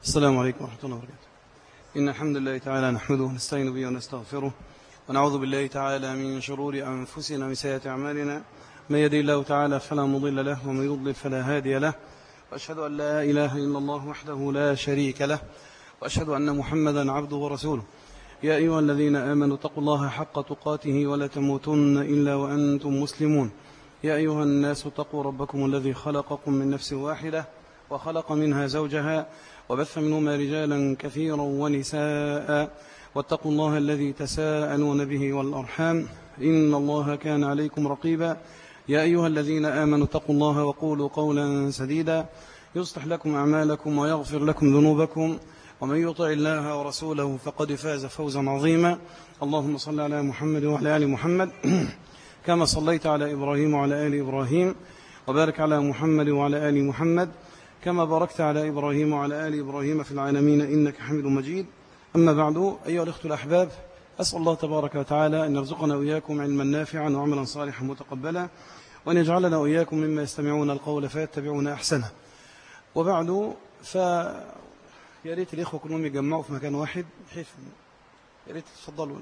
السلام عليكم ورحمة الله وبركاته. إن الحمد لله تعالى نحمده ونستعين به ونستغفره ونعوذ بالله تعالى من شرور أنفسنا ومن سيئات أعمالنا. من يهده الله تعالى فلا مضل له ومن يضلل فلا هادي له، وأشهد أن لا إله إلا الله وحده لا شريك له، وأشهد أن محمدا عبده ورسوله. يا أيها الذين آمنوا اتقوا الله حق تقاته ولا تموتن إلا وأنتم مسلمون. يا أيها الناس اتقوا ربكم الذي خلقكم من نفس واحدة وخلق منها زوجها وبث منهما رجالا كثيرا ونساء، واتقوا الله الذي تساءلون به والأرحام إن الله كان عليكم رقيبا. يا أيها الذين آمنوا اتقوا الله وقولوا قولا سديدا يصلح لكم أعمالكم ويغفر لكم ذنوبكم، ومن يطع الله ورسوله فقد فاز فوزا عظيما. اللهم صل على محمد وعلى آل محمد كما صليت على إبراهيم وعلى آل إبراهيم، وبارك على محمد وعلى آل محمد كما باركت على إبراهيم وعلى آل إبراهيم في العالمين إنك حميد مجيد. أما بعد، أيها الأخوة الأحباب، أسأل الله تبارك وتعالى أن يرزقنا وإياكم علما نافعا وعملا صالحا متقبلا، وأن يجعلنا وإياكم مما يستمعون القول فيتبعون أحسنه. وبعد، يا ريت الإخوة كلهم يجمعوا في مكان واحد، بحيث يا ريت تفضلوا.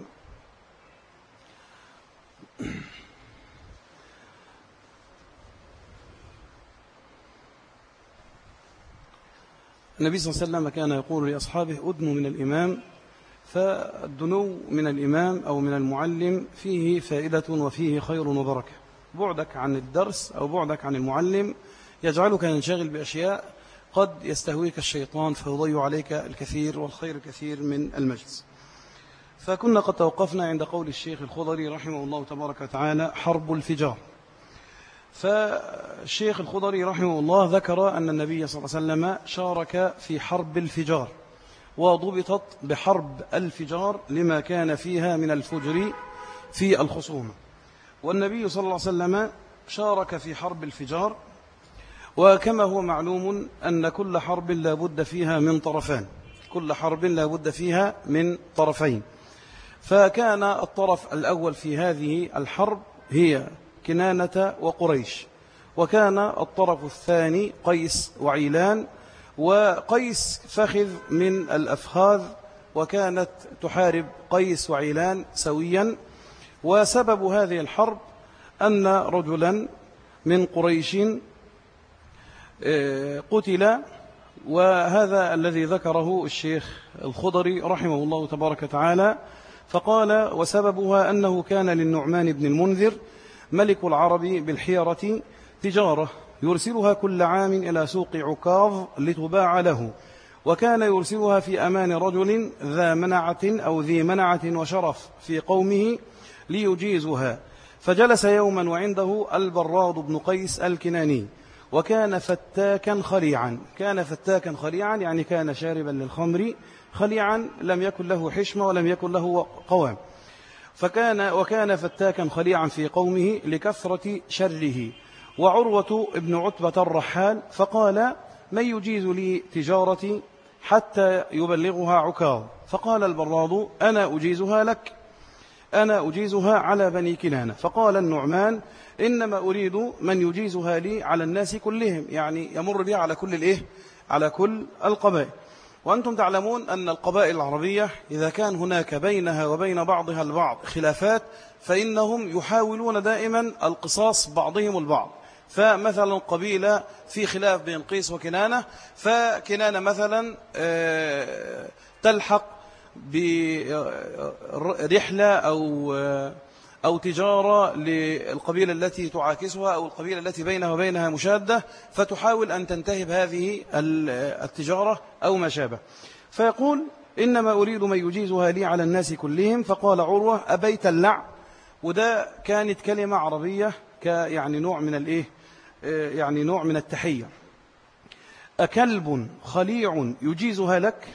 النبي صلى الله عليه وسلم كان يقول لأصحابه: أدنوا من الإمام. فالدنو من الإمام أو من المعلم فيه فائدة وفيه خير وبركة. بعدك عن الدرس أو بعدك عن المعلم يجعلك ينشغل بأشياء قد يستهويك الشيطان فيضيع عليك الكثير والخير الكثير من المجلس. فكنا قد توقفنا عند قول الشيخ الخضري رحمه الله تبارك وتعالى: حرب الفجار. فالشيخ الخضري رحمه الله ذكر أن النبي صلى الله عليه وسلم شارك في حرب الفجار، وضبطت بحرب الفجار لما كان فيها من الفجر في الخصومة. والنبي صلى الله عليه وسلم شارك في حرب الفجار، وكما هو معلوم أن كل حرب لا بد فيها من طرفان، كل حرب لا بد فيها من طرفين. فكان الطرف الأول في هذه الحرب هي كنانة وقريش، وكان الطرف الثاني قيس وعيلان، وقيس فخذ من الأفخاذ، وكانت تحارب قيس وعيلان سويا. وسبب هذه الحرب أن رجلا من قريش قتل، وهذا الذي ذكره الشيخ الخضري رحمه الله تبارك وتعالى. فقال: وسببها أنه كان للنعمان بن المنذر ملك العرب بالحيرة تجارة يرسلها كل عام إلى سوق عكاظ لتباع له، وكان يرسلها في أمان رجل ذي منعة وشرف في قومه ليجيزها. فجلس يوما وعنده البراد بن قيس الكناني، وكان فتاكا خليعا. كان فتاكا خليعا يعني كان شاربا للخمر خليعا، لم يكن له حشمة ولم يكن له قوام. وكان فتاكا خليعا في قومه لكثرة شره. وعروة ابن عتبة الرحال فقال: من يجيز لي تجارتي حتى يبلغها عكاظ؟ فقال البراد: أنا أجيزها لك، أنا أجيزها على بني كنانة. فقال النعمان: إنما أريد من يجيزها لي على الناس كلهم، يعني يمر بها على كل القبائل. وأنتم تعلمون أن القبائل العربية إذا كان هناك بينها وبين بعضها البعض خلافات، فإنهم يحاولون دائما القصاص بعضهم البعض. فمثلا قبيلة في خلاف بين قيس وكنانة، فكنانة مثلا تلحق برحلة أو تجارة للقبيلة التي تعاكسها أو القبيلة التي بينها وبينها مشادة، فتحاول أن تنتهب هذه التجارة أو ما شابه. فيقول: إنما أريد من يجيزها لي على الناس كلهم. فقال عروة: أبيت اللع. وده كانت كلمة عربية يعني نوع من يعني نوع من التحية. أكلب خليع يجيزها لك؟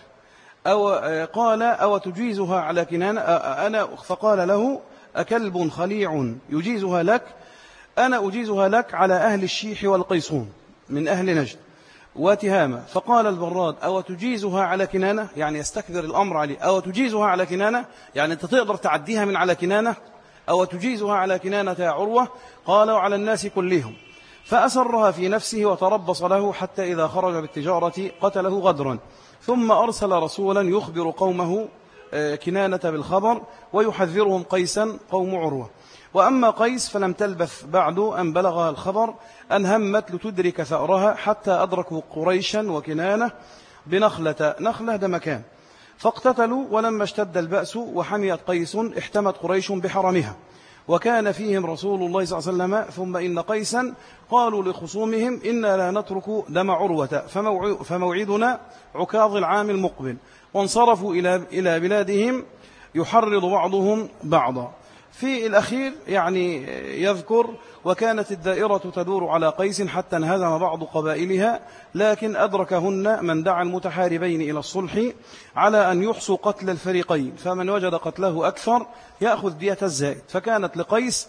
أو تجيزها على كنانة؟ فقال له: أكلب خليع يجيزها لك؟ أنا أجيزها لك على أهل الشيح والقيصون من أهل نجد وتهامة. فقال البراد: أو تجيزها على كنانة؟ يعني يستكبر الأمر عليه. أو تجيزها على كنانة يعني أنت تقدر تعديها من على كنانة؟ أو تجيزها على كنانة يا عروة؟ قال: وعلى الناس كلهم. فأسرها في نفسه وتربص له حتى إذا خرج بالتجارة قتله غدرا. ثم أرسل رسولا يخبر قومه كنانة بالخبر ويحذرهم قيسا قوم عروة. وأما قيس فلم تلبث بعد أن بلغ الخبر أن همت لتدرك ثأرها حتى أدركوا قريشا وكنانة بنخلة، نخلة ده مكان، فاقتتلوا. ولما اشتد البأس وحميت قيس احتمت قريش بحرمها، وكان فيهم رسول الله صلى الله عليه وسلم. ثم إن قيسا قالوا لخصومهم إنا لا نترك دم عروة فموعدنا عكاظ العام المقبل، وانصرفوا إلى بلادهم يحرض بعضهم بعضا. في الأخير يعني يذكر: وكانت الدائرة تدور على قيس حتى انهزم بعض قبائلها، لكن أدركهن من دعا المتحاربين إلى الصلح على أن يحصوا قتل الفريقين، فمن وجد قتله أكثر يأخذ دية الزائد. فكانت لقيس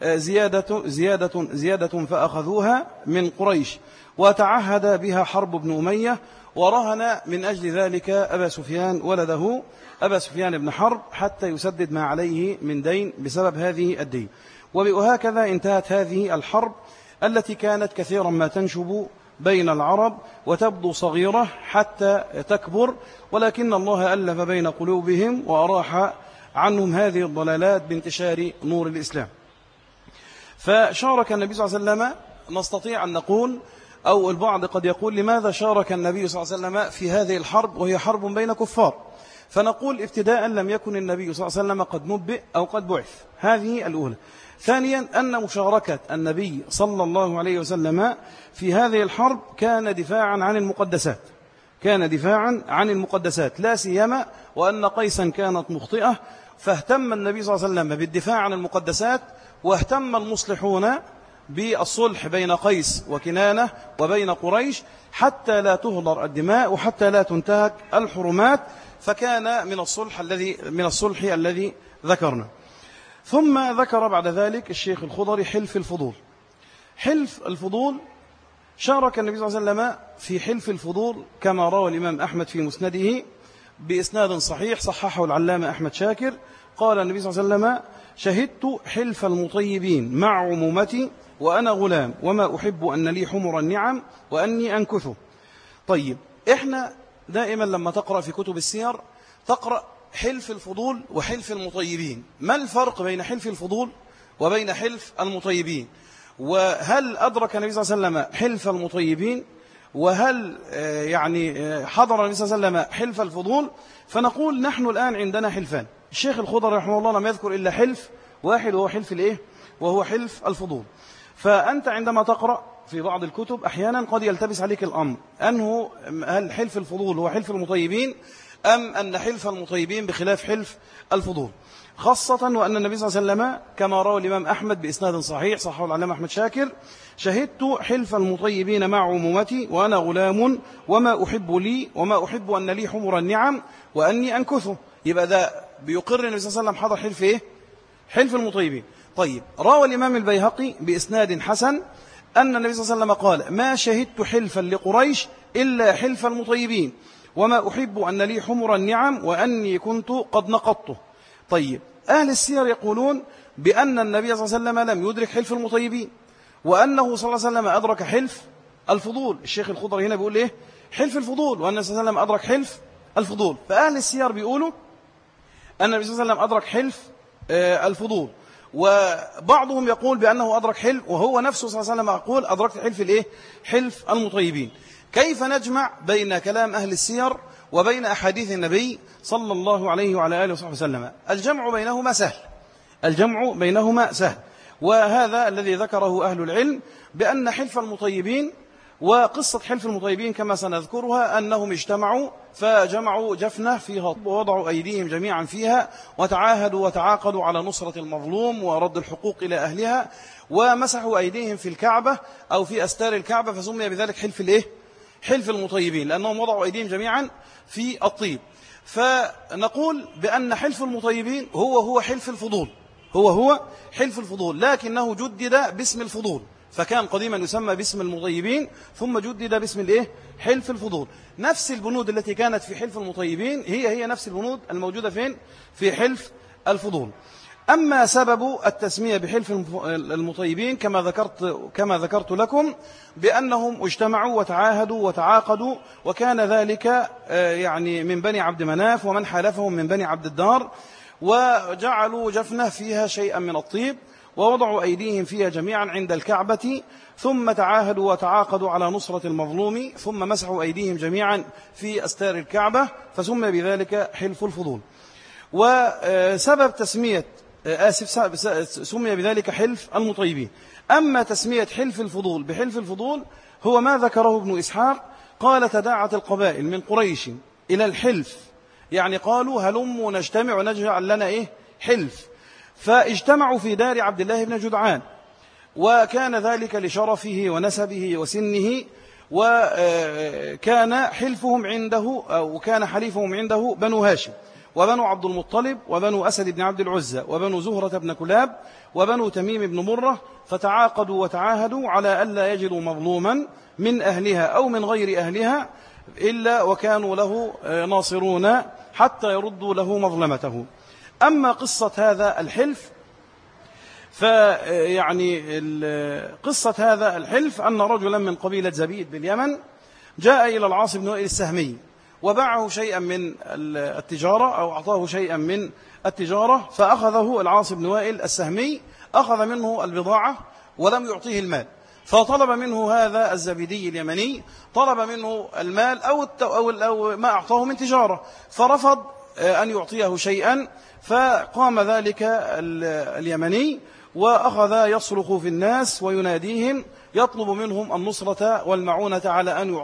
زيادة فأخذوها من قريش، وتعهد بها حرب بن أمية، ورهن من أجل ذلك أبا سفيان ولده أبا سفيان بن حرب حتى يسدد ما عليه من دين بسبب هذه الدين. وهكذا انتهت هذه الحرب التي كانت كثيرا ما تنشب بين العرب وتبدو صغيرة حتى تكبر، ولكن الله ألف بين قلوبهم وأراح عنهم هذه الضلالات بانتشار نور الإسلام. فشارك النبي صلى الله عليه وسلم، نستطيع أن نقول، أو البعض قد يقول: لماذا شارك النبي صلى الله عليه وسلم في هذه الحرب وهي حرب بين كفار؟ فنقول: ابتداء لم يكن النبي صلى الله عليه وسلم قد نبئ أو قد بعث، هذه الأولى. ثانيا أن مشاركة النبي صلى الله عليه وسلم في هذه الحرب كان دفاعا عن المقدسات، لا سيما وأن قيسا كانت مخطئة، فاهتم النبي صلى الله عليه وسلم بالدفاع عن المقدسات، واهتم المصلحون بالصلح بين قيس وكنانة وبين قريش حتى لا تهدر الدماء وحتى لا تنتهك الحرمات، فكان من الصلح الذي ذكرنا. ثم ذكر بعد ذلك الشيخ الخضري حلف الفضول. شارك النبي صلى الله عليه وسلم في حلف الفضول كما روى الإمام أحمد في مسنده بإسناد صحيح صححه العلامة أحمد شاكر. قال النبي صلى الله عليه وسلم: شهدت حلف المطيبين مع عمومتي وأنا غلام، وما أحب أن لي حمر النعم وأني أنكثه. طيب، إحنا دائما لما تقرأ في كتب السير تقرأ حلف الفضول وحلف المطيبين. ما الفرق بين حلف الفضول وبين حلف المطيبين؟ وهل أدرك النبي صلى الله عليه وسلم حلف المطيبين؟ وهل حضر النبي صلى الله عليه وسلم حلف الفضول؟ فنقول: نحن الآن عندنا حلفان. الشيخ الخضر رحمه الله لم يذكر إلا حلف واحد، وهو حلف الإيه؟ وهو حلف الفضول. فأنت عندما تقرأ في بعض الكتب أحيانا قد يلتبس عليك الأمر أنه هل حلف الفضول هو حلف المطيبين أم أن حلف المطيبين بخلاف حلف الفضول، خاصة وأن النبي صلى الله عليه وسلم كما روى الإمام أحمد بإسناد صحيح صححه العلامة أحمد شاكر: شهدت حلف المطيبين مع عمومتي وأنا غلام، وما أحب أن لي حمر النعم وأني أنكثه. يبقى ده بيقر النبي صلى الله عليه وسلم حضر حلف إيه؟ حلف المطيبين. طيب، روى الإمام البيهقي بإسناد حسن أن النبي صلى الله عليه وسلم قال: ما شهدت حلفا لقريش إلا حلف المطيبين، وما أحب أن لي حمر النعم وأني كنت قد نقضته. طيب، أهل السير يقولون بأن النبي صلى الله عليه وسلم لم يدرك حلف المطيبين، وأنه صلى الله عليه وسلم أدرك حلف الفضول. الشيخ الخضر هنا بيقول إيه؟ حلف الفضول، وأن النبي صلى الله عليه وسلم أدرك حلف الفضول. فأهل السير بيقولوا أن النبي صلى الله عليه وسلم أدرك حلف الفضول، وبعضهم يقول بأنه أدرك حلف، وهو نفسه صلى الله عليه وسلم يقول: أدركت حلف الإيه؟ حلف المطيبين. كيف نجمع بين كلام أهل السير وبين أحاديث النبي صلى الله عليه وعلى آله وصحبه وسلم؟ الجمع بينهما سهل، وهذا الذي ذكره أهل العلم، بأن حلف المطيبين وقصة حلف المطيبين كما سنذكرها أنهم اجتمعوا فجمعوا جفنة فيها ووضعوا أيديهم جميعا فيها، وتعاهدوا وتعاقدوا على نصرة المظلوم ورد الحقوق إلى أهلها، ومسحوا أيديهم في الكعبة أو في أستار الكعبة، فسمي بذلك حلف الإيه؟ حلف المطيبين، لأنهم وضعوا أيديهم جميعا في الطيب. فنقول بأن حلف المطيبين هو حلف الفضول، لكنه جدد باسم الفضول، فكان قديما يسمى باسم المطيبين ثم جدد باسم الإيه؟ حلف الفضول. نفس البنود التي كانت في حلف المطيبين هي نفس البنود الموجودة فين؟ في حلف الفضول. أما سبب التسمية بحلف المطيبين كما ذكرت لكم بأنهم اجتمعوا وتعاهدوا وتعاقدوا، وكان ذلك يعني من بني عبد مناف ومن حالفهم من بني عبد الدار، وجعلوا جفنة فيها شيئا من الطيب ووضعوا أيديهم فيها جميعا عند الكعبة، ثم تعاهدوا وتعاقدوا على نصرة المظلوم، ثم مسحوا أيديهم جميعا في أستار الكعبة، فسمي بذلك حلف الفضول. وسبب تسمية سمي بذلك حلف المطيبين. أما تسمية حلف الفضول بحلف الفضول هو ما ذكره ابن إسحاق، قال تداعت القبائل من قريش إلى الحلف، يعني قالوا هلموا نجتمع ونجعل لنا حلف، فاجتمعوا في دار عبد الله بن جدعان، وكان ذلك لشرفه ونسبه وسنه، وكان حلفهم عنده أو كان حليفهم عنده بنو هاشم وبنو عبد المطلب وبنو أسد بن عبد العزة وبنو زهرة بن كلاب وبنو تميم بن مرة، فتعاقدوا وتعاهدوا على ألا يجدوا مظلوما من أهلها أو من غير أهلها إلا وكانوا له ناصرون حتى يردوا له مظلمته. أما قصة هذا الحلف فيعني قصة هذا الحلف أن رجلا من قبيلة زبيد باليمن جاء إلى العاص بن وائل السهمي وباعه شيئا من التجارة أو أعطاه شيئا من التجارة، فأخذه العاص بن وائل السهمي، أخذ منه البضاعة ولم يعطيه المال، فطلب منه هذا الزبيدي اليمني، طلب منه المال أو ما أعطاه من تجارة، فرفض أن يعطيه شيئا. فقام ذلك اليمني وأخذ يصرخ في الناس ويناديهم يطلب منهم النصرة والمعونة على أن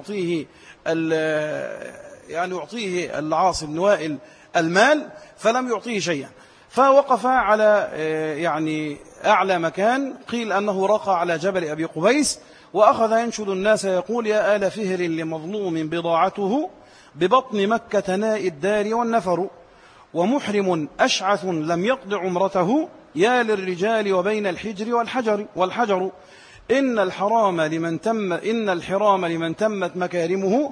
يعطيه العاص بن وائل المال، فلم يعطيه شيئا. فوقف على يعني أعلى مكان، قيل أنه رقى على جبل أبي قبيس، وأخذ ينشد الناس يقول يا آل فهر لمظلوم بضاعته ببطن مكة ناء الدار والنفر، ومحرم أشعث لم يقض عمرته يا للرجال وبين الحجر والحجر إن الحرام لمن تمت مكارمه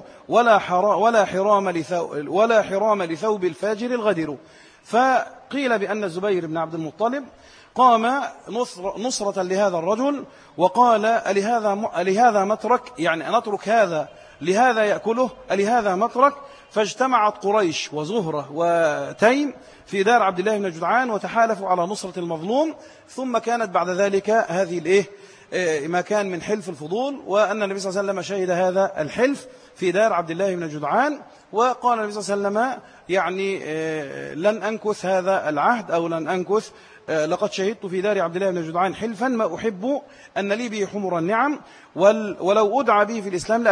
ولا حرام لثوب الفاجر الغدر. فقيل بأن الزبير بن عبد المطلب قام نصرة لهذا الرجل وقال ألهذا مترك، يعني نترك هذا لهذا يأكله، ألهذا مترك؟ فاجتمعت قريش وزهرة وتيم في دار عبد الله بن جدعان وتحالفوا على نصرة المظلوم. ثم كانت بعد ذلك هذه ما كان من حلف الفضول، وأن النبي صلى الله عليه وسلم شهد هذا الحلف في دار عبد الله بن جدعان، وقال النبي صلى الله عليه وسلم يعني لن أنكث هذا العهد أو لن أنكث، لقد شهدت في دار عبد الله بن جدعان حلفا ما أحب أن لي به حمر النعم، ولو أدعى به في الإسلام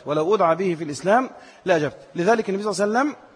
لأجبت. لذلك النبي صلى الله عليه وسلم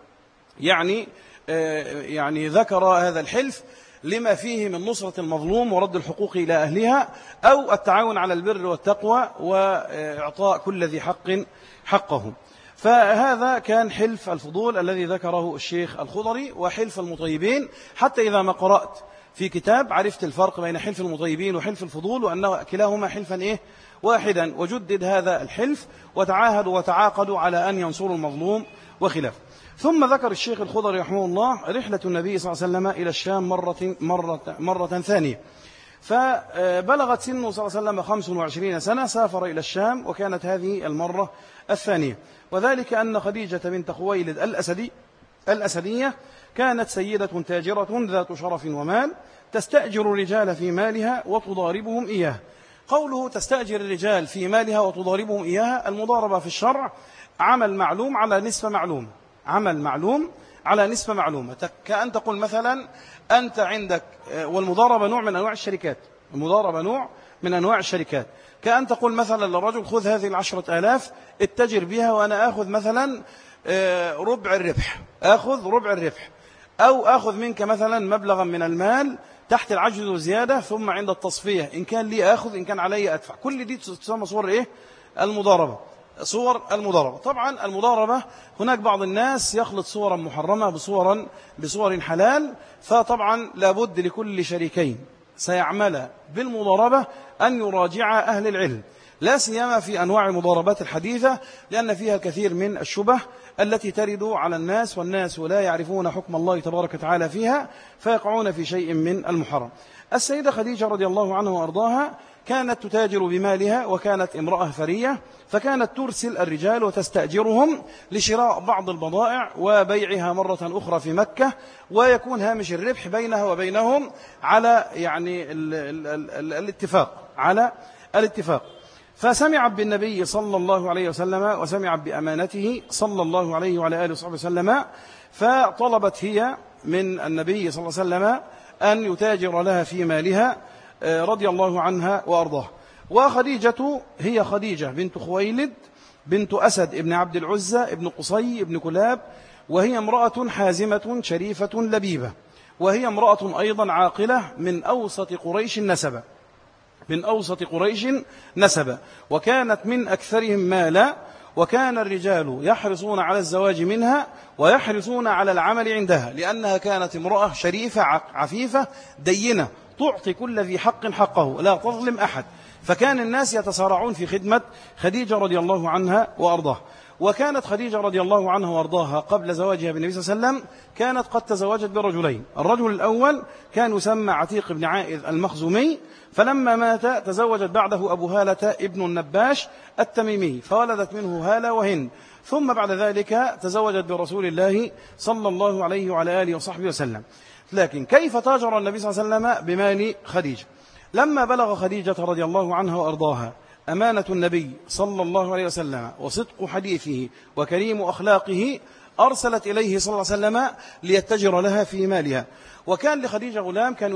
يعني ذكر هذا الحلف لما فيه من نصرة المظلوم ورد الحقوق إلى أهلها، أو التعاون على البر والتقوى وإعطاء كل ذي حق حقه. فهذا كان حلف الفضول الذي ذكره الشيخ الخضري. وحلف المطيبين حتى إذا ما قرأت في كتاب عرفت الفرق بين حلف المطيبين وحلف الفضول، وأن كلاهما حلفا واحدا، وجدد هذا الحلف وتعاهدوا وتعاقدوا على أن ينصروا المظلوم وخلافه. ثم ذكر الشيخ الخضري رحمه الله رحلة النبي صلى الله عليه وسلم إلى الشام مرة ثانية، فبلغت سنه صلى الله عليه وسلم 25 سنة، سافر إلى الشام، وكانت هذه المرة الثانية. وذلك أن خديجة بنت خويلد الأسدية كانت سيدة تاجرة ذات شرف ومال، تستأجر الرجال في مالها وتضاربهم إياه. قوله تستأجر الرجال في مالها وتضاربهم إياها، المضاربة في الشرع عمل معلوم على نسبة معلومة، كأن تقول مثلا أنت عندك، والمضاربة نوع من أنواع الشركات، كأن تقول مثلا للرجل خذ هذه 10,000 اتجر بها وأنا آخذ مثلا ربع الربح، أو آخذ منك مثلا مبلغا من المال تحت العجز وزيادة، ثم عند التصفية إن كان لي آخذ إن كان علي أدفع. كل دي تسمى صور المضاربة. طبعا المضاربة هناك بعض الناس يخلط صورا محرمة بصور حلال، فطبعا لابد لكل شريكين سيعمل بالمضاربة أن يراجع أهل العلم، لا سيما في أنواع المضاربات الحديثة، لأن فيها كثير من الشبه التي ترد على الناس، والناس لا يعرفون حكم الله تبارك وتعالى فيها فيقعون في شيء من المحرم. السيدة خديجة رضي الله عنها وأرضاها كانت تتاجر بمالها، وكانت امرأة ثرية، فكانت ترسل الرجال وتستأجرهم لشراء بعض البضائع وبيعها مرة أخرى في مكة، ويكون هامش الربح بينها وبينهم على الاتفاق. فسمعت بالنبي صلى الله عليه وسلم وسمعت بأمانته صلى الله عليه وعلى آله وصحبه وسلم، فطلبت هي من النبي صلى الله عليه وسلم أن يتاجر لها في مالها رضي الله عنها وأرضاها. وخديجة هي خديجة بنت خويلد بنت أسد ابن عبد العزة ابن قصي ابن كلاب، وهي امرأة حازمة شريفة لبيبة، وهي امرأة أيضا عاقلة من أوسط قريش نسبا، وكانت من أكثرهم مالا، وكان الرجال يحرصون على الزواج منها ويحرصون على العمل عندها، لأنها كانت امرأة شريفة عفيفة دينة تعطي كل ذي حق حقه لا تظلم أحد، فكان الناس يتسارعون في خدمة خديجة رضي الله عنها وأرضاها. وكانت خديجة رضي الله عنها وأرضاها قبل زواجها بالنبي صلى الله عليه وسلم كانت قد تزوجت برجلين. الرجل الأول كان يسمى عتيق بن عائذ المخزومي، فلما مات تزوجت بعده أبو هالة ابن النباش التميمي، فولدت منه هالة وهند. ثم بعد ذلك تزوجت برسول الله صلى الله عليه وعلى آله وصحبه وسلم. لكن كيف تاجر النبي صلى الله عليه وسلم بمال خديجة؟ لما بلغ خديجة رضي الله عنها وأرضاها أمانة النبي صلى الله عليه وسلم وصدق حديثه وكريم أخلاقه، أرسلت إليه صلى الله عليه وسلم ليتجر لها في مالها. وكان لخديجة غلام كان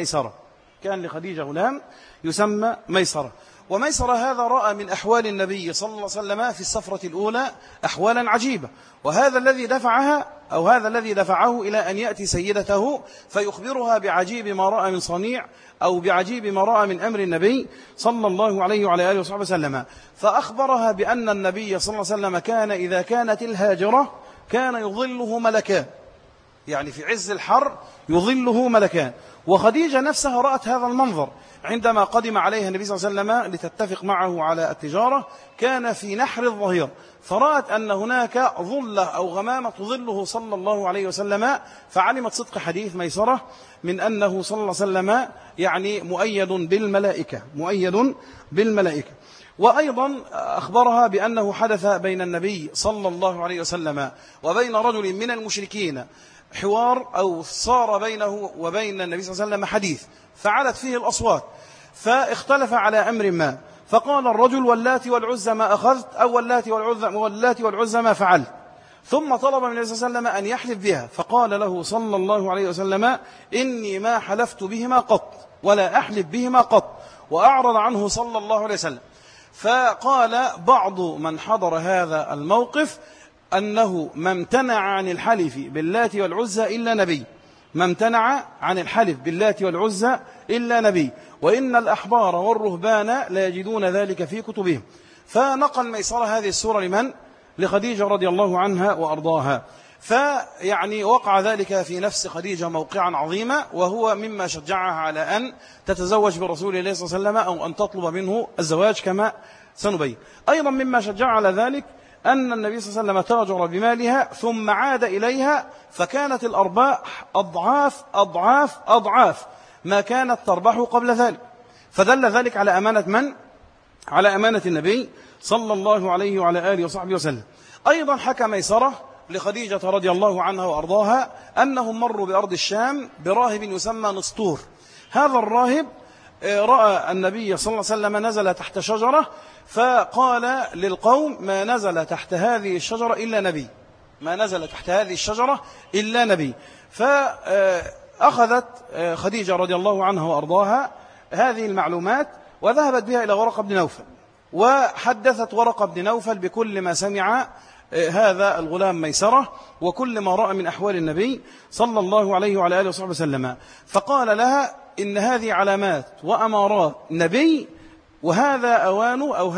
يسمى ميسرة. وميسرة هذا رأى من أحوال النبي صلى الله عليه وسلم في السفرة الأولى أحوالا عجيبة، وهذا الذي دفعه إلى أن يأتي سيدته فيخبرها بعجيب ما رأى من صنيع أو بعجيب ما رأى من أمر النبي صلى الله عليه وعلى آله وصحبه وسلم. فأخبرها بأن النبي صلى الله عليه وسلم كان إذا كانت الهاجرة كان يظله ملكان، يعني في عز الحر يظله ملكان. وخديجة نفسها رأت هذا المنظر عندما قدم عليها النبي صلى الله عليه وسلم لتتفق معه على التجارة، كان في نحر الظهير، فرأت أن هناك ظلة أو غمامة تظله صلى الله عليه وسلم، فعلمت صدق حديث ميسرة من أنه صلى الله عليه وسلم يعني مؤيد بالملائكة. وأيضا أخبرها بأنه حدث بين النبي صلى الله عليه وسلم وبين رجل من المشركين حوار، أو صار بينه وبين النبي صلى الله عليه وسلم حديث فعلت فيه الأصوات، فاختلف على أمر ما، فقال الرجل واللات والعزى ما أخذت، أو واللات والعزى ما فعلت، ثم طلب من النبي صلى الله عليه وسلم أن يحلف بها، فقال له صلى الله عليه وسلم إني ما حلفت بهما قط ولا أحلف بهما قط، وأعرض عنه صلى الله عليه وسلم. فقال بعض من حضر هذا الموقف أنه ما امتنع عن الحلف باللات والعزى إلا نبي، وإن الأحبار والرهبان لا يجدون ذلك في كتبهم. فنقل ميسرة هذه السورة لمن؟ لخديجة رضي الله عنها وأرضاها. فيعني وقع ذلك في نفس خديجة موقعا عظيما، وهو مما شجعها على أن تتزوج برسول الله صلى الله عليه وسلم أو أن تطلب منه الزواج كما سنبين. أيضا مما شجع على ذلك أن النبي صلى الله عليه وسلم تاجر بمالها ثم عاد إليها، فكانت الأرباح أضعاف ما كانت تربح قبل ذلك، فدل ذلك على أمانة من؟ على أمانة النبي صلى الله عليه وعلى آله وصحبه وسلم. أيضا حكى ميسرة لخديجة رضي الله عنها وأرضاها أنهم مروا بأرض الشام براهب يسمى نسطور. هذا الراهب رأى النبي صلى الله عليه وسلم نزل تحت شجرة، فقال للقوم ما نزل تحت هذه الشجرة إلا نبي. فأخذت خديجة رضي الله عنها وأرضاها هذه المعلومات وذهبت بها إلى ورقة بن نوفل، وحدثت ورقة بن نوفل بكل ما سمع هذا الغلام ميسرة وكل ما رأى من أحوال النبي صلى الله عليه وعلى آله وصحبه وسلم. فقال لها إن هذه علامات وأمارات نبي، وهذا أوانه أو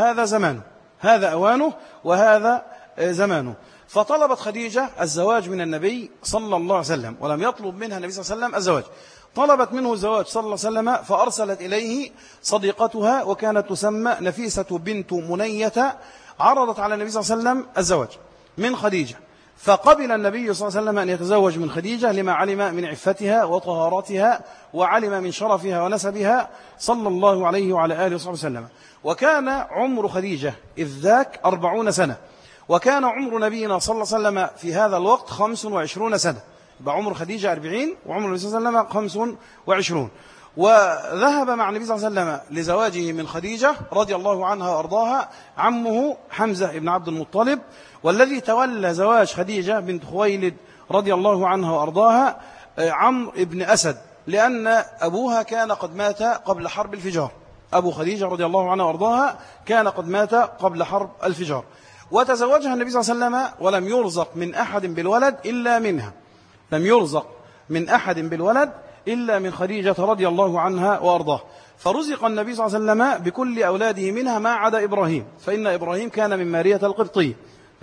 هذا زمانه. فطلبت خديجة الزواج من النبي صلى الله عليه وسلم، ولم يطلب منها النبي صلى الله عليه وسلم الزواج، طلبت منه الزواج صلى الله عليه وسلم، فأرسلت إليه صديقتها وكانت تسمى نفيسة بنت منية، عرضت على النبي صلى الله عليه وسلم الزواج من خديجة. فقبل النبي صلى الله عليه وسلم أن يتزوج من خديجة لما علم من عفتها وطهارتها وعلم من شرفها ونسبها صلى الله عليه وعلى آله وصحبه وسلم. وكان عمر خديجة إذ ذاك 40 سنة، وكان عمر نبينا صلى الله عليه وسلم في هذا الوقت 25 سنة. يبقى عمر خديجة 40 وعمر النبي صلى الله عليه وسلم 25. وذهب مع النبي صلى الله عليه وسلم لزواجه من خديجة رضي الله عنها وأرضاها عمه حمزة بن عبد المطلب، والذي تولى زواج خديجة بنت خويلد رضي الله عنها وأرضاها عمرو بن أسد، لأن أبوها كان قد مات قبل حرب الفجار. أبو خديجة رضي الله عنها وأرضاها كان قد مات قبل حرب الفجار. وتزوجها النبي صلى الله عليه وسلم ولم يرزق من أحد بالولد إلا منها، لم يرزق من أحد بالولد إلا من خديجة رضي الله عنها وأرضاه. فرزق النبي صلى الله عليه وسلم بكل أولاده منها ما عدا إبراهيم، فإن إبراهيم كان من مارية القبطية،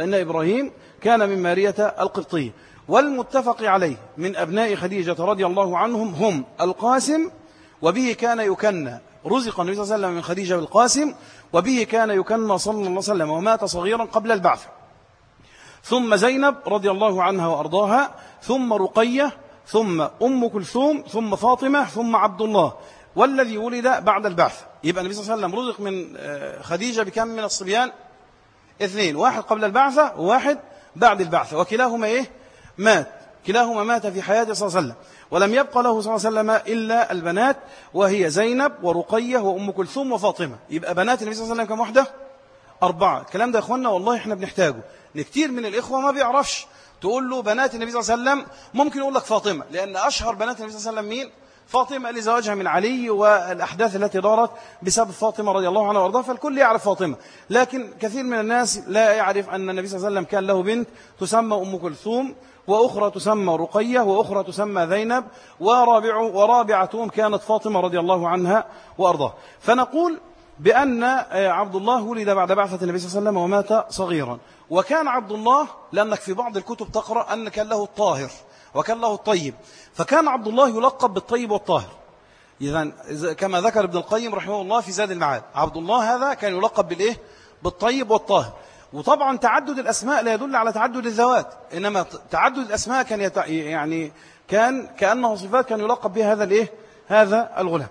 القبطية. والمتفق عليه من أبناء خديجة رضي الله عنهم هم القاسم، وبه كان يكنى، رزق النبي صلى الله عليه وسلم من خديجة بالقاسم، وبه كان يكنى صلى الله عليه وسلم، ومات صغيرا قبل البعث. ثم زينب رضي الله عنها وأرضاها، ثم رقية، ثم أم كلثوم، ثم فاطمة، ثم عبد الله، والذي ولد بعد البعث. يبقى النبي صلى الله عليه وسلم رزق من خديجة بكم من الصبيان؟ 2، واحد قبل البعثة وواحد بعد البعثة، وكلاهما مات، كلاهما مات في حياته صلى الله عليه وسلم، ولم يبقى له صلى الله عليه وسلم إلا البنات، وهي زينب ورقية وأم كلثوم وفاطمة. يبقى بنات النبي صلى الله عليه وسلم كم واحدة؟ 4. الكلام ده يا أخوانا والله إحنا بنحتاجه، كتير من الإخوة ما بيعرفش. تقول له بنات النبي صلى الله عليه وسلم، ممكن يقول لك فاطمة، لأن أشهر بنات النبي صلى الله عليه وسلم مين؟ فاطمة، لزواجها من علي والأحداث التي دارت بسبب فاطمة رضي الله عنها وارضاها، فالكل يعرف فاطمة. لكن كثير من الناس لا يعرف أن النبي صلى الله عليه وسلم كان له بنت تسمى أم كلثوم، وأخرى تسمى رقية، وأخرى تسمى زينب، ورابعتهم كانت فاطمة رضي الله عنها وارضاها. فنقول بأن عبد الله ولد بعد بعثة النبي صلى الله عليه وسلم ومات صغيرا. وكان عبد الله، لأنك في بعض الكتب تقرأ أن كان له الطاهر وكان له الطيب، فكان عبد الله يلقب بالطيب والطاهر. إذن كما ذكر ابن القيم رحمه الله في زاد المعاد، عبد الله هذا كان يلقب بالطيب والطاهر. وطبعا تعدد الأسماء لا يدل على تعدد الذوات، إنما تعدد الأسماء كان كأنه صفات كان يلقب بها هذا الغلام.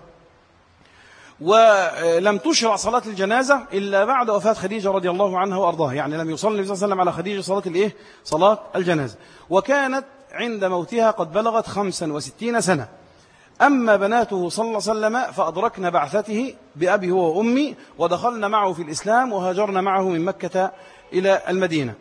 ولم تشرع صلاة الجنازة إلا بعد وفاة خديجة رضي الله عنها وأرضاها، يعني لم يصلي النبي صلى الله عليه وسلم على خديجة صلاة الجنازة، وكانت عند موتها قد بلغت 65 سنة. أما بناته صلى الله عليه وسلم فأدركنا بعثته بأبي هو وأمي، ودخلنا معه في الإسلام، وهاجرنا معه من مكة إلى المدينة،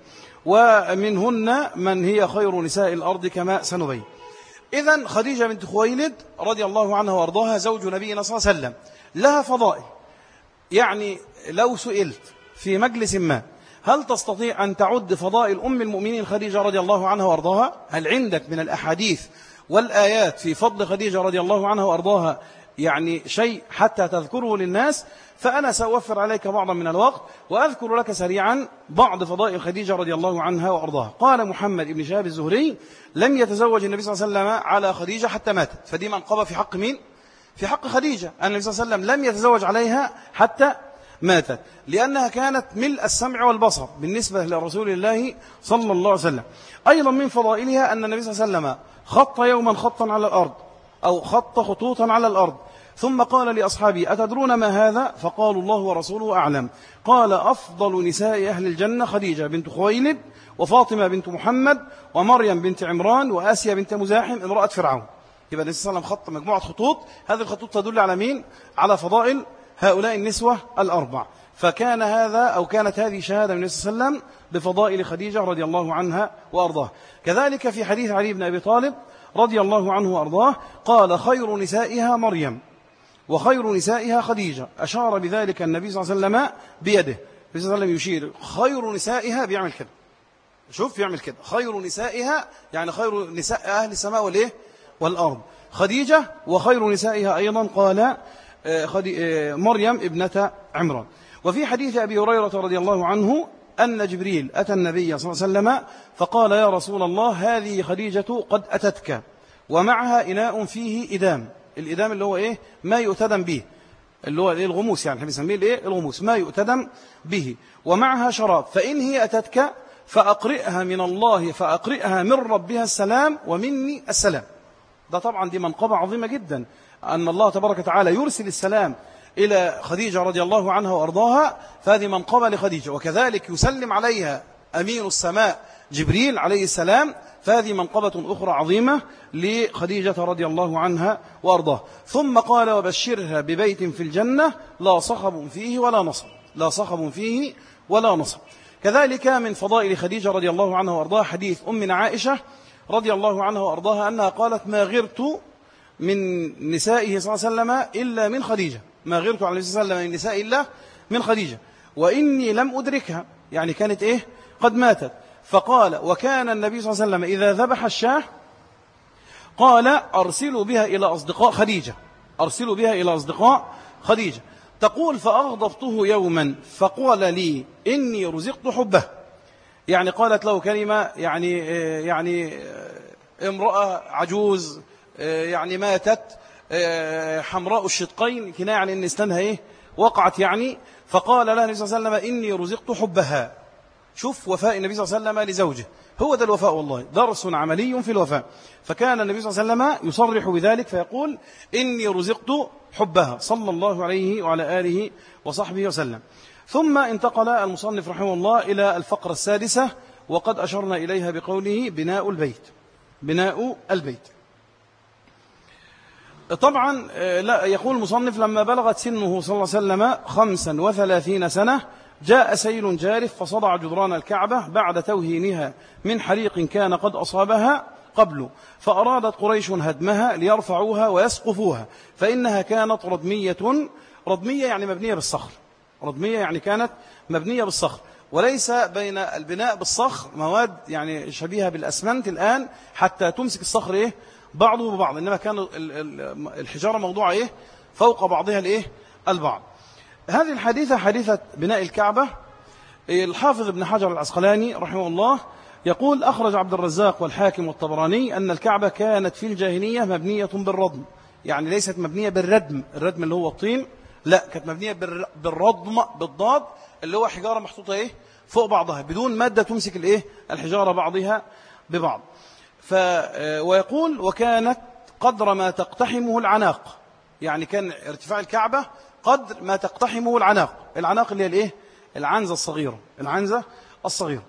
ومنهن من هي خير نساء الأرض كما سنبين. إذن خديجة بنت خويلد رضي الله عنها وأرضاها زوج نبينا صلى الله عليه وسلم، لها فضائل. يعني لو سئلت في مجلس ما هل تستطيع أن تعد فضائل أم المؤمنين خديجة رضي الله عنها وأرضاها؟ هل عندك من الأحاديث والآيات في فضل خديجة رضي الله عنها وأرضاها يعني شيء حتى تذكره للناس؟ فأنا سأوفر عليك بعضا من الوقت وأذكر لك سريعا بعض فضائل خديجة رضي الله عنها وأرضاها. قال محمد بن شهاب الزهري: لم يتزوج النبي صلى الله عليه وسلم على خديجة حتى ماتت. فدي منقبة في حق مين؟ في حق خديجة. النبي صلى الله عليه وسلم لم يتزوج عليها حتى ماتت، لأنها كانت ملء السمع والبصر بالنسبة لرسول الله صلى الله عليه وسلم. أيضا من فضائلها أن النبي صلى الله عليه وسلم خط يوما خطا على الأرض، أو خط خطوطا على الأرض، ثم قال لأصحابه: أتدرون ما هذا؟ فقالوا: الله ورسوله أعلم. قال: أفضل نساء أهل الجنة خديجة بنت خويلد، وفاطمة بنت محمد، ومريم بنت عمران، وآسيا بنت مزاحم امرأة فرعون. يبقى النبي صلى الله عليه وسلم خط مجموعة خطوط، هذه الخطوط تدل على مين؟ على فضائل هؤلاء النسوة الأربع. فكان هذا أو كانت هذه شهادة من النبي صلى الله عليه وسلم بفضائل خديجة رضي الله عنها وأرضاه. كذلك في حديث علي بن أبي طالب رضي الله عنه وأرضاه قال: خير نسائها مريم، وخير نسائها خديجة. أشار بذلك النبي صلى الله عليه وسلم بيده. النبي صلى الله عليه وسلم يشير خير نسائها، بيعمل كده، شوف يعمل كده، خير نسائها يعني خير نساء أهل السماء والأرض خديجة، وخير نسائها أيضا قال مريم ابنة عمران. وفي حديث أبي هريرة رضي الله عنه أن جبريل أتى النبي صلى الله عليه وسلم فقال: يا رسول الله، هذه خديجة قد أتتك ومعها إناء فيه إدام. الإدام اللي هو ما يؤتدم به، اللي هو الغموس، يعني احنا بنسميه الغموس، ما يؤتدم به، ومعها شراب، فإن هي أتتك فأقرئها من الله، فأقرئها من ربها السلام ومني السلام. ده طبعا دي منقبة عظيمة جدا، أن الله تبارك وتعالى يرسل السلام إلى خديجة رضي الله عنها وأرضاها، فهذه منقبة لخديجة. وكذلك يسلم عليها أمين السماء جبريل عليه السلام، فهذه منقبة أخرى عظيمة لخديجة رضي الله عنها وأرضاها. ثم قال وبشرها ببيت في الجنة لا صخب فيه ولا نصب، لا صخب فيه ولا نصب. كذلك من فضائل خديجة رضي الله عنها وأرضاها حديث أمنا عائشة رضي الله عنها وأرضاها أنها قالت ما غرت من نسائه صلى الله عليه وسلم إلا من خديجة، ما غرت على النبي صلى الله عليه وسلم من نساء إلا من خديجة، وإني لم أدركها، يعني كانت إيه قد ماتت. فقال وكان النبي صلى الله عليه وسلم إذا ذبح الشاة قال أرسلوا بها إلى أصدقاء خديجة، أرسلوا بها إلى أصدقاء خديجة. تقول فأغضبته يوما فقال لي إني رزقت حبه، يعني قالت له كلمة يعني امرأة عجوز يعني ماتت حمراء الشدقين، كناية عن إن استنها إيه وقعت يعني. فقال لها النبي صلى الله عليه وسلم إني رزقت حبها. شوف وفاء النبي صلى الله عليه وسلم لزوجه، هو ده الوفاء، والله درس عملي في الوفاء. فكان النبي صلى الله عليه وسلم يصرح بذلك فيقول إني رزقت حبها صلى الله عليه وعلى آله وصحبه وسلم. ثم انتقل المصنف رحمه الله إلى الفقرة السادسة، وقد أشرنا إليها بقوله بناء البيت. بناء البيت طبعا لا يقول المصنف لما بلغت سنه صلى الله عليه وسلم 35 سنة جاء سيل جارف فصدع جدران الكعبة بعد توهينها من حريق كان قد أصابها قبل، فأرادت قريش هدمها ليرفعوها ويسقفوها، فإنها كانت ردمية يعني مبنية بالصخر، ردمية يعني كانت مبنية بالصخر، وليس بين البناء بالصخر مواد يعني شبيهة بالأسمنت الآن حتى تمسك الصخر إيه بعضه ببعض، إنما كان الحجارة موضوعة إيه فوق بعضها الإيه البعض. هذه الحديثة حديثة بناء الكعبة. الحافظ ابن حجر العسقلاني رحمه الله يقول أخرج عبد الرزاق والحاكم والطبراني أن الكعبة كانت في الجاهلية مبنية بالردم، يعني ليست مبنية بالردم، الردم اللي هو الطين، لا كانت مبنية بالردم بالضاد اللي هو حجارة محطوطة إيه فوق بعضها بدون مادة تمسك الإيه الحجارة بعضها ببعض. ويقول وكانت قدر ما تقتحمه العناق، يعني كان ارتفاع الكعبة قدر ما تقتحمه العناق، العناق اللي هي الإيه العنزة الصغيرة، العنزة الصغيرة.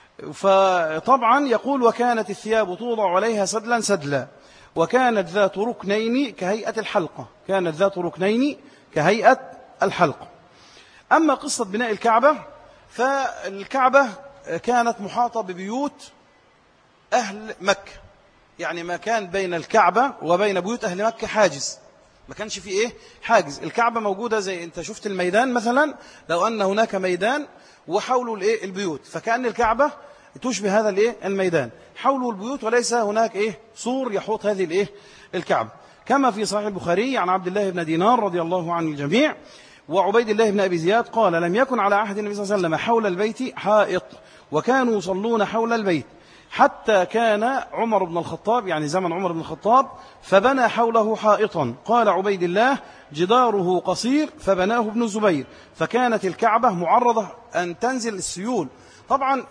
فطبعا يقول وكانت الثياب توضع عليها سدلا سدلا، وكانت ذات ركنين كهيئة الحلقة، كانت ذات ركنين كهيئة الحلقة. أما قصة بناء الكعبة فالكعبة كانت محاطة ببيوت أهل مكة، يعني ما كان بين الكعبة وبين بيوت أهل مكة حاجز، ما كانش فيه إيه حاجز. الكعبة موجودة زي أنت شفت الميدان مثلا، لو أن هناك ميدان وحوله الإيه البيوت، فكأن الكعبة تشبه هذا الإيه الميدان حوله البيوت، وليس هناك إيه سور يحوط هذه الإيه الكعبة، كما في صحيح البخاري عن عبد الله بن دينار رضي الله عن الجميع وعبيد الله بن أبي زياد قال لم يكن على عهد النبي صلى الله عليه وسلم حول البيت حائط، وكانوا يصلون حول البيت حتى كان عمر بن الخطاب، يعني زمن عمر بن الخطاب، فبنى حوله حائطا. قال عبيد الله جداره قصير فبناه ابن الزبير، فكانت الكعبة معرضة أن تنزل السيول. طبعا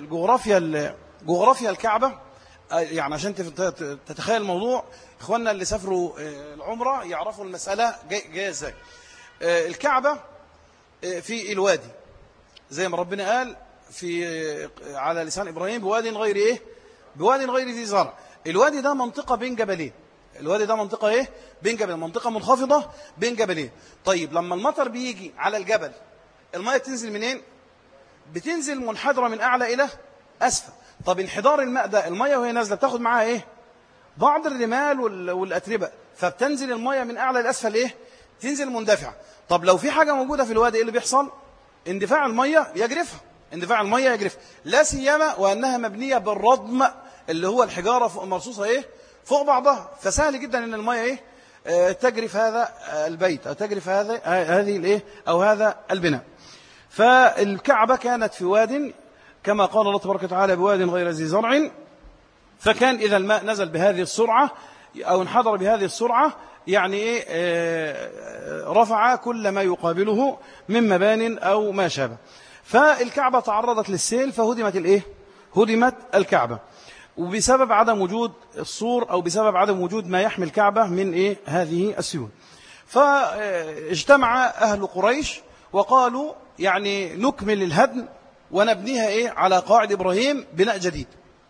جغرافيا الكعبة يعني عشان تتخيل الموضوع، إخواننا اللي سافروا العمرة يعرفوا المسألة جاية ازاي. الكعبة في الوادي زي ما ربنا قال على لسان إبراهيم بواد غير إيه بواد غير ذي زرع. الوادي ده منطقة بين جبلين، الوادي ده منطقة إيه بين جبلين، منطقة منخفضة بين جبلين. طيب لما المطر بيجي على الجبل المية بتنزل منين؟ بتنزل منحدرة من أعلى إلى أسفل. طب انحدار الماء ده المية وهي نازلة بتاخد معاها إيه؟ بعض الرمال والأتربة، فبتنزل المية من أعلى لأسفل إيه؟ تنزل مندفعة. طب لو في حاجة موجودة في الوادي إيه اللي بيحصل؟ اندفاع المية يجرفها، اندفاع المية يجرفها، لا سيما وأنها مبنية بالردم اللي هو الحجارة مرصوصة إيه؟ فوق بعضها، فسهل جدا أن المية إيه؟ تجرف هذا البيت أو تجرف هذه الإيه؟ أو هذا البناء. فالكعبة كانت في واد كما قال الله تبارك وتعالى بواد غير ذي زرع، فكان إذا الماء نزل بهذه السرعة أو انحدر بهذه السرعة يعني إيه رفع كل ما يقابله من مبان أو ما شابه. فالكعبة تعرضت للسيل فهدمت الإيه هدمت الكعبة، وبسبب عدم وجود السور أو بسبب عدم وجود ما يحمي الكعبة من هذه السيول. فاجتمع أهل قريش وقالوا يعني نكمل الهدم ونبنيها على قواعد إبراهيم بناء جديد.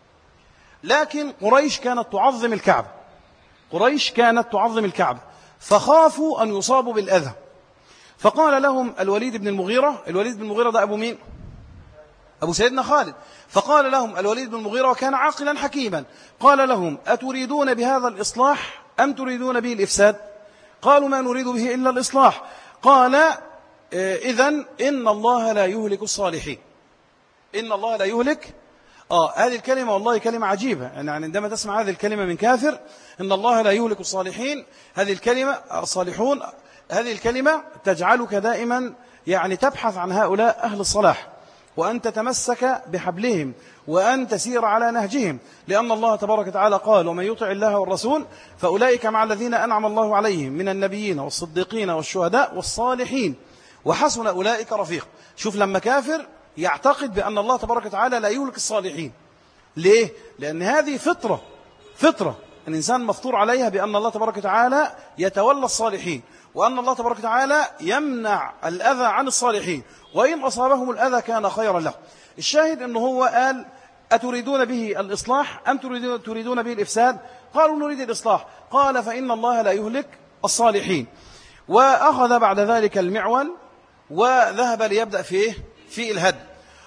لكن قريش كانت تعظم الكعبة، قريش كانت تعظم الكعبة، فخافوا أن يصابوا بالأذى. فقال لهم الوليد بن المغيرة، الوليد بن المغيرة ده أبو مين؟ أبو سيدنا خالد. فقال لهم الوليد بن المغيرة وكان عاقلا حكيما، قال لهم أتريدون بهذا الإصلاح أم تريدون به الإفساد؟ قالوا ما نريد به إلا الإصلاح. قال إذن إن الله لا يهلك الصالحين. إن الله لا يهلك. هذه الكلمة والله كلمة عجيبة، يعني عندما تسمع هذه الكلمة من كافر، إن الله لا يهلك الصالحين، هذه الكلمة الصالحون، هذه الكلمة تجعلك دائما يعني تبحث عن هؤلاء أهل الصلاح، وأن تتمسك بحبلهم وأن تسير على نهجهم، لأن الله تبارك وتعالى قال ومن يطع الله والرسول فأولئك مع الذين أنعم الله عليهم من النبيين والصديقين والشهداء والصالحين وحسن أولئك رفيق. شوف لما كافر يعتقد بأن الله تبارك وتعالى لا يهلك الصالحين. ليه؟ لأن هذه فطرة الإنسان مفطور عليها بأن الله تبارك وتعالى يتولى الصالحين، وأن الله تبارك وتعالى يمنع الأذى عن الصالحين، وإن أصابهم الأذى كان خيرا له. الشاهد أنه هو قال أتريدون به الإصلاح أم تريدون به الإفساد؟ قالوا نريد الإصلاح. قال فإن الله لا يهلك الصالحين. وأخذ بعد ذلك المعول وذهب ليبدأ في الهدم،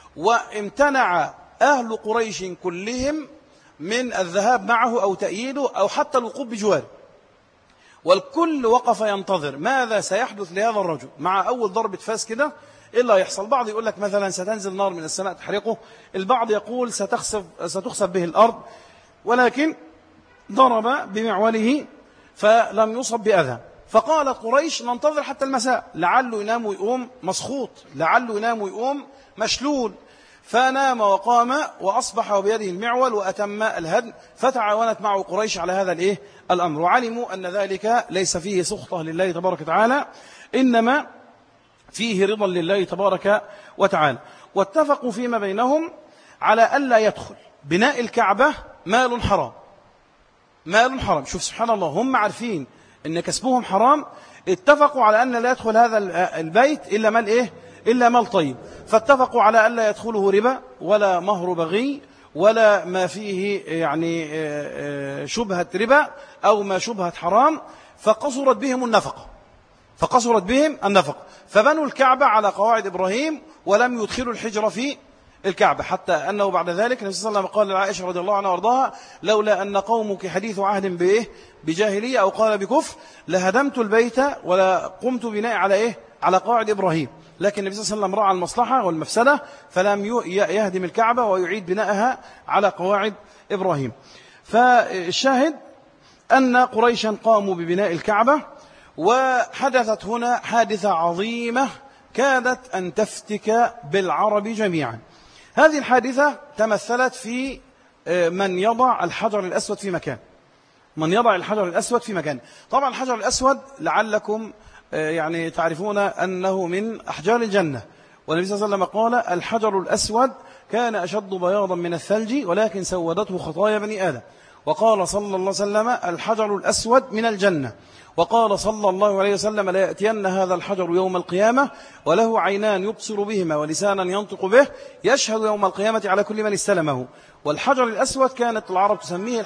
وامتنع أهل قريش كلهم من الذهاب معه أو تأييده أو حتى الوقوف بجواره، والكل وقف ينتظر ماذا سيحدث لهذا الرجل. مع أول ضربة فاس كده إيه اللي يحصل؟ بعض يقول لك مثلا ستنزل نار من السماء تحرقه، البعض يقول ستخسف به الأرض، ولكن ضرب بمعوله فلم يصب بأذى. فقال قريش ننتظر حتى المساء، لعله ينام ويقوم مسخوط، لعله ينام ويقوم مشلول. فنام وقام وأصبح بيده المعول وأتم الهدم. فتعاونت معه قريش على هذا الأمر، وعلموا أن ذلك ليس فيه سخطة لله تبارك وتعالى، إنما فيه رضا لله تبارك وتعالى. واتفقوا فيما بينهم على ألا يدخل بناء الكعبة مال حرام. مال حرام. شوف سبحان الله، هم عارفين أن كسبهم حرام، اتفقوا على أن لا يدخل هذا البيت إلا مال إلا مال طيب. فاتفقوا على أن لا يدخله ربا ولا مهر بغي ولا ما فيه يعني شبهة ربا أو ما شبهة حرام. فقصرت بهم النفقة، فبنوا الكعبة على قواعد إبراهيم ولم يدخلوا الحجر في الكعبة، حتى أنه بعد ذلك النبي صلى الله عليه وسلم قال لعائشة رضي الله عنها وارضاها لولا أن قومك حديث عهد بجاهلية أو قال بكفر لهدمت البيت ولا قمت بناء على قواعد إبراهيم. لكن النبي صلى الله عليه وسلم راعى المصلحة والمفسدة فلم يهدم الكعبة ويعيد بناءها على قواعد إبراهيم. فالشاهد أن قريشا قاموا ببناء الكعبة، وحدثت هنا حادثة عظيمة كادت أن تفتك بالعرب جميعا. هذه الحادثة تمثلت في من يضع الحجر الأسود في مكان، طبعا الحجر الأسود لعلكم يعني تعرفون أنه من أحجار الجنة، والنبي صلى الله عليه وسلم قال الحجر الأسود كان أشد بياضا من الثلج ولكن سودته خطايا بني آدم. وقال صلى الله عليه وسلم الحجر الأسود من الجنة. وقال صلى الله عليه وسلم لا يأتين هذا الحجر يوم القيامة وله عينان يبصر بهما ولسانا ينطق به يشهد يوم القيامة على كل من استلمه. والحجر الأسود كانت العرب تسميه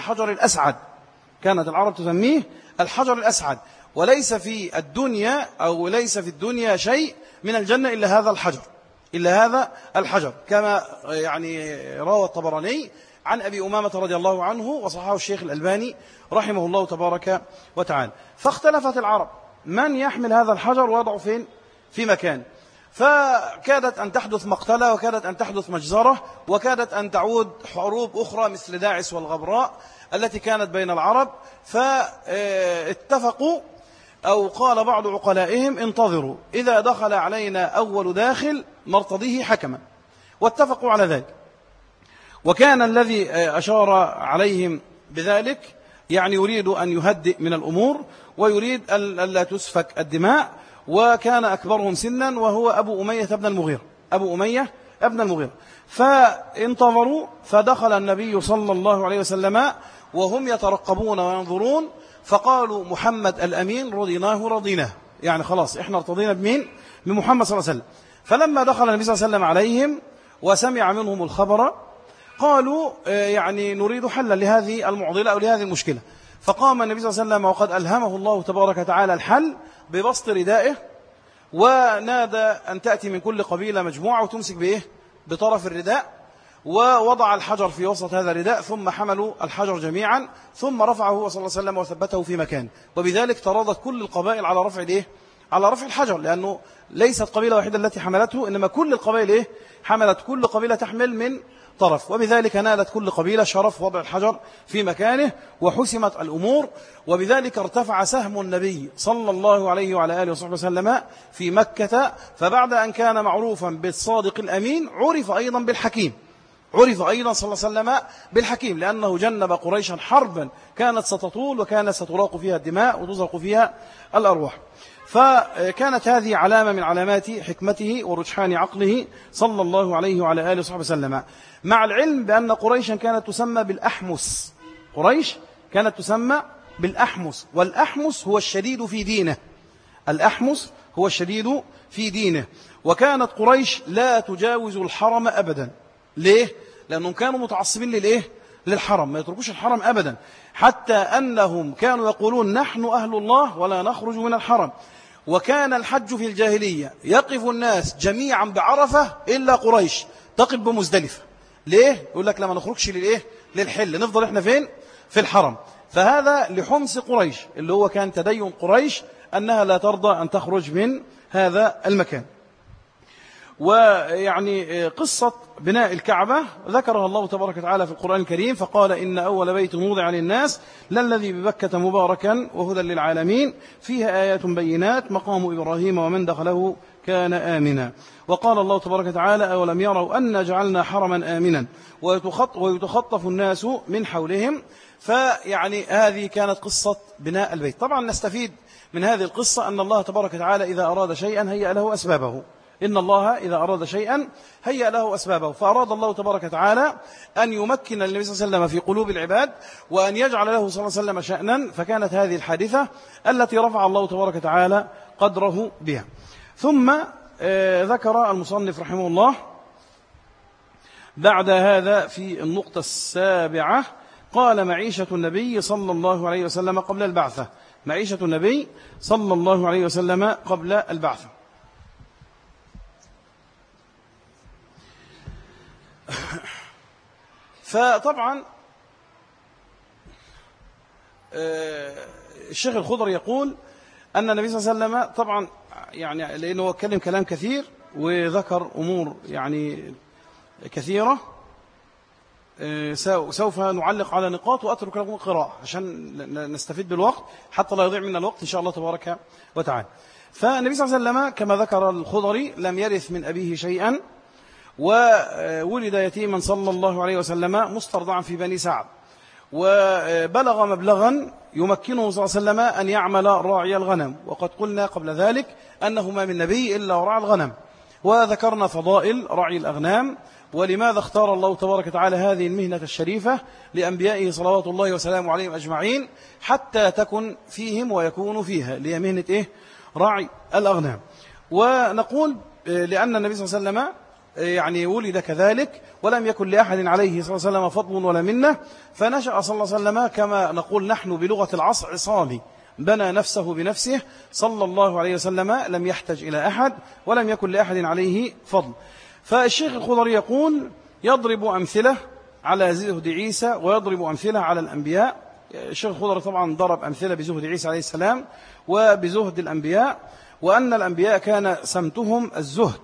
الحجر الأسعد، وليس في الدنيا شيء من الجنة إلا هذا الحجر كما يعني روى الطبراني عن أبي أمامة رضي الله عنه وصححه الشيخ الألباني رحمه الله تبارك وتعالى. فاختلفت العرب من يحمل هذا الحجر ويضعه فين في مكان، فكادت أن تحدث مقتلة وكادت أن تحدث مجزرة وكادت أن تعود حروب أخرى مثل داعس والغبراء التي كانت بين العرب. فاتفقوا أو قال بعض عقلائهم انتظروا إذا دخل علينا أول داخل نرتضيه حكما، واتفقوا على ذلك. وكان الذي أشار عليهم بذلك يعني يريد أن يهدئ من الأمور ويريد أن لا تسفك الدماء، وكان أكبرهم سنا وهو أبو أمية بن المغيرة. ابن المغيرة. فانتظروا، فدخل النبي صلى الله عليه وسلم وهم يترقبون وينظرون، فقالوا محمد الأمين رضيناه، يعني خلاص إحنا ارتضينا بمين؟ بمحمد صلى الله عليه وسلم. فلما دخل النبي صلى الله عليه وسلم عليهم وسمع منهم الخبر قالوا يعني نريد حلا لهذه المعضلة أو لهذه المشكلة. فقام النبي صلى الله عليه وسلم وقد ألهمه الله تبارك وتعالى الحل ببسط ردائه، ونادى أن تأتي من كل قبيلة مجموعة وتمسك بإيه؟ بطرف الرداء، ووضع الحجر في وسط هذا الرداء، ثم حملوا الحجر جميعا، ثم رفعه صلى الله عليه وسلم وثبته في مكانه. وبذلك تراضت كل القبائل على رفع الإيه؟ على رفع الحجر، لأنه ليست قبيلة واحدة التي حملته، إنما كل القبائل إيه؟ حملت، كل قبيلة تحمل من طرف، وبذلك نالت كل قبيلة شرف وضع الحجر في مكانه وحسمت الأمور. وبذلك ارتفع سهم النبي صلى الله عليه وعلى آله وصحبه وسلم في مكة، فبعد أن كان معروفا بالصادق الأمين عرف أيضا بالحكيم، عرف أيضا صلى الله عليه وسلم بالحكيم، لأنه جنب قريشا حربا كانت ستطول وكانت ستراق فيها الدماء وتزرق فيها الأرواح. فكانت هذه علامة من علامات حكمته ورجحان عقله صلى الله عليه وعلى آله وصحبه وسلم، مع العلم بأن قريشا كانت تسمى بالأحمس. قريش كانت تسمى بالأحمس، والأحمس هو الشديد في دينه، الأحمس هو الشديد في دينه. وكانت قريش لا تجاوز الحرم أبدا. ليه؟ لأنهم كانوا متعصبين للإيه؟ للحرم، ما يتركوش الحرم أبدا، حتى أنهم كانوا يقولون نحن أهل الله ولا نخرج من الحرم. وكان الحج في الجاهلية يقف الناس جميعا بعرفة إلا قريش تقف بمزدلفة. ليه؟ يقول لك لما نخرجش للإيه؟ للحل، نفضل إحنا فين؟ في الحرم. فهذا لحمص قريش، اللي هو كان تدين قريش أنها لا ترضى أن تخرج من هذا المكان. ويعني قصة بناء الكعبة ذكرها الله تبارك وتعالى في القرآن الكريم، فقال إن أول بيت وضع للناس للذي ببكة مباركا وهدى للعالمين فيها آيات بينات مقام إبراهيم ومن دخله كان آمنا. وقال الله تبارك وتعالى أولم يروا أن جعلنا حرما آمنا ويتخطف الناس من حولهم. فيعني هذه كانت قصة بناء البيت. طبعا نستفيد من هذه القصة أن الله تبارك وتعالى إذا أراد شيئا هيأ له أسبابه، إن الله إذا أراد شيئا هيأ له أسبابه. فأراد الله تبارك وتعالى أن يمكن للنبي صلى الله عليه وسلم في قلوب العباد وأن يجعل له صلى الله عليه وسلم شأنا، فكانت هذه الحادثة التي رفع الله تبارك وتعالى قدره بها. ثم ذكر المصنف رحمه الله بعد هذا في النقطة السابعة قال معيشة النبي صلى الله عليه وسلم قبل البعثة، معيشة النبي صلى الله عليه وسلم قبل البعثة. فطبعا الشيخ الخضري يقول أن النبي صلى الله عليه وسلم طبعا يعني لأنه اتكلم كلام كثير وذكر أمور يعني كثيرة، سوف نعلق على نقاط وأترك لكم قراءة عشان نستفيد بالوقت حتى لا يضيع منا الوقت إن شاء الله تبارك وتعالى. فالنبي صلى الله عليه وسلم كما ذكر الخضري لم يرث من أبيه شيئا، وولد يتيما صلى الله عليه وسلم مسترضعا في بني سعد، وبلغ مبلغا يمكنه صلى الله عليه وسلم أن يعمل راعي الغنم، وقد قلنا قبل ذلك أنه ما من نبي إلا ورعى الغنم، وذكرنا فضائل رعي الأغنام ولماذا اختار الله تبارك وتعالى هذه المهنة الشريفة لأنبيائه صلوات الله وسلامه عليهم أجمعين حتى تكن فيهم ويكونوا فيها، لهي مهنة إيه؟ رعي الأغنام. ونقول لأن النبي صلى الله عليه وسلم يعني ولد كذلك ولم يكن لأحد عليه صلى الله عليه وسلم فضل ولا منه، فنشأ صلى الله عليه وسلم كما نقول نحن بلغة العصر عصامي، بنى نفسه بنفسه صلى الله عليه وسلم، لم يحتج إلى أحد ولم يكن لأحد عليه فضل. فالشيخ الخضري يقول يضرب أمثلة على زهد عيسى ويضرب أمثلة على الأنبياء. الشيخ الخضري طبعا ضرب أمثلة بزهد عيسى عليه السلام وبزهد الأنبياء، وأن الأنبياء كان سمتهم الزهد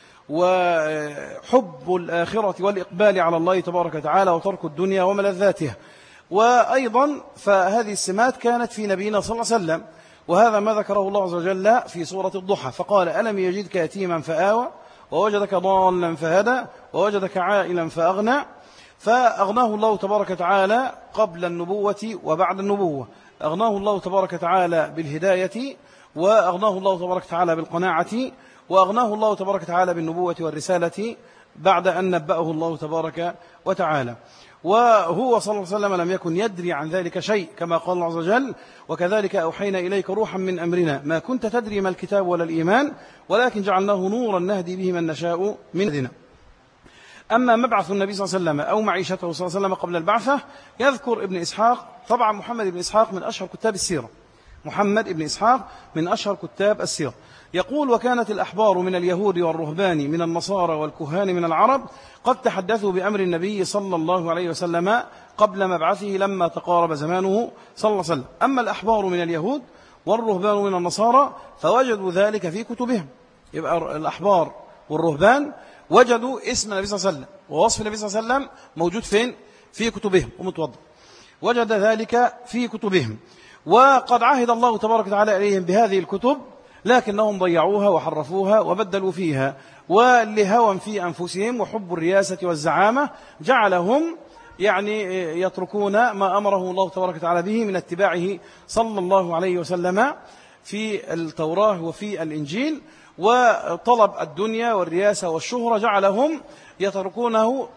وحب الآخرة والإقبال على الله تبارك وتعالى وترك الدنيا وملذاتها. وأيضا فهذه السمات كانت في نبينا صلى الله عليه وسلم، وهذا ما ذكره الله عز وجل في سورة الضحى، فقال ألم يجدك يتيما فآوى ووجدك ضالا فهدى ووجدك عائلا فأغنى. فأغناه الله تبارك وتعالى قبل النبوة وبعد النبوة، أغناه الله تبارك وتعالى بالهداية، وأغناه الله تبارك وتعالى بالقناعة، وأغناه الله تبارك وتعالى بالنبوة والرسالة بعد أن نبأه الله تبارك وتعالى. وهو صلى الله عليه وسلم لم يكن يدري عن ذلك شيء، كما قال الله عز وجل: وكذلك أوحينا إليك روحا من أمرنا ما كنت تدري ما الكتاب ولا الإيمان ولكن جعلناه نورا نهدي به من نشاء من عبادنا. أما مبعث النبي صلى الله عليه وسلم أو معيشته صلى الله عليه وسلم قبل البعثة، يذكر ابن إسحاق، طبعا محمد بن إسحاق من أشهر كتاب السيرة، محمد بن إسحاق من أشهر كتاب السيرة، يقول: وكانت الأحبار من اليهود والرهبان من النصارى والكهان من العرب قد تحدثوا بأمر النبي صلى الله عليه وسلم قبل مبعثه لما تقارب زمانه صلى الله عليه وسلم. أما الأحبار من اليهود والرهبان من النصارى فوجدوا ذلك في كتبهم. يبقى الأحبار والرهبان وجدوا اسم النبي صلى الله عليه وسلم ووصف النبي صلى الله عليه وسلم موجود فين؟ في كتبهم. ومتوضع وجد ذلك في كتبهم، وقد عهد الله تبارك وتعالى إليهم بهذه الكتب، لكنهم ضيعوها وحرفوها وبدلوا فيها، ولهوى في أنفسهم وحب الرياسة والزعامة جعلهم يتركون ما أمره الله تبارك وتعالى به من اتباعه صلى الله عليه وسلم في التوراة وفي الإنجيل، وطلب الدنيا والرياسة والشهرة جعلهم يتركونه،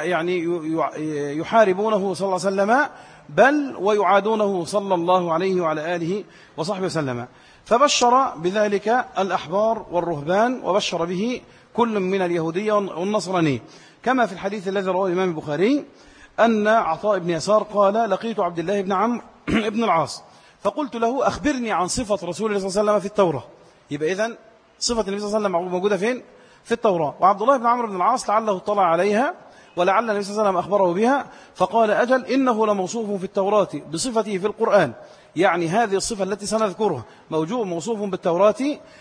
يحاربونه صلى الله عليه وسلم، بل ويعادونه صلى الله عليه وعلى آله وصحبه وسلم. فبشر بذلك الأحبار والرهبان، وبشر به كل من اليهودية والنصرانية، كما في الحديث الذي رواه الإمام البخاري أن عطاء بن يسار قال: لقيت عبد الله بن عمرو بن العاص فقلت له: أخبرني عن صفة رسول الله صلى الله عليه وسلم في التوراة. يبقى إذن صفة النبي صلى الله عليه وسلم موجودة فين؟ في التوراة. وعبد الله بن عمرو بن العاص لعله اطلع عليها ولعل النبي صلى الله عليه وسلم أخبره بها، فقال: أجل، إنه لموصوف في التوراة بصفته في القرآن. يعني هذه الصفة التي سنذكرها موصوف بالتوراة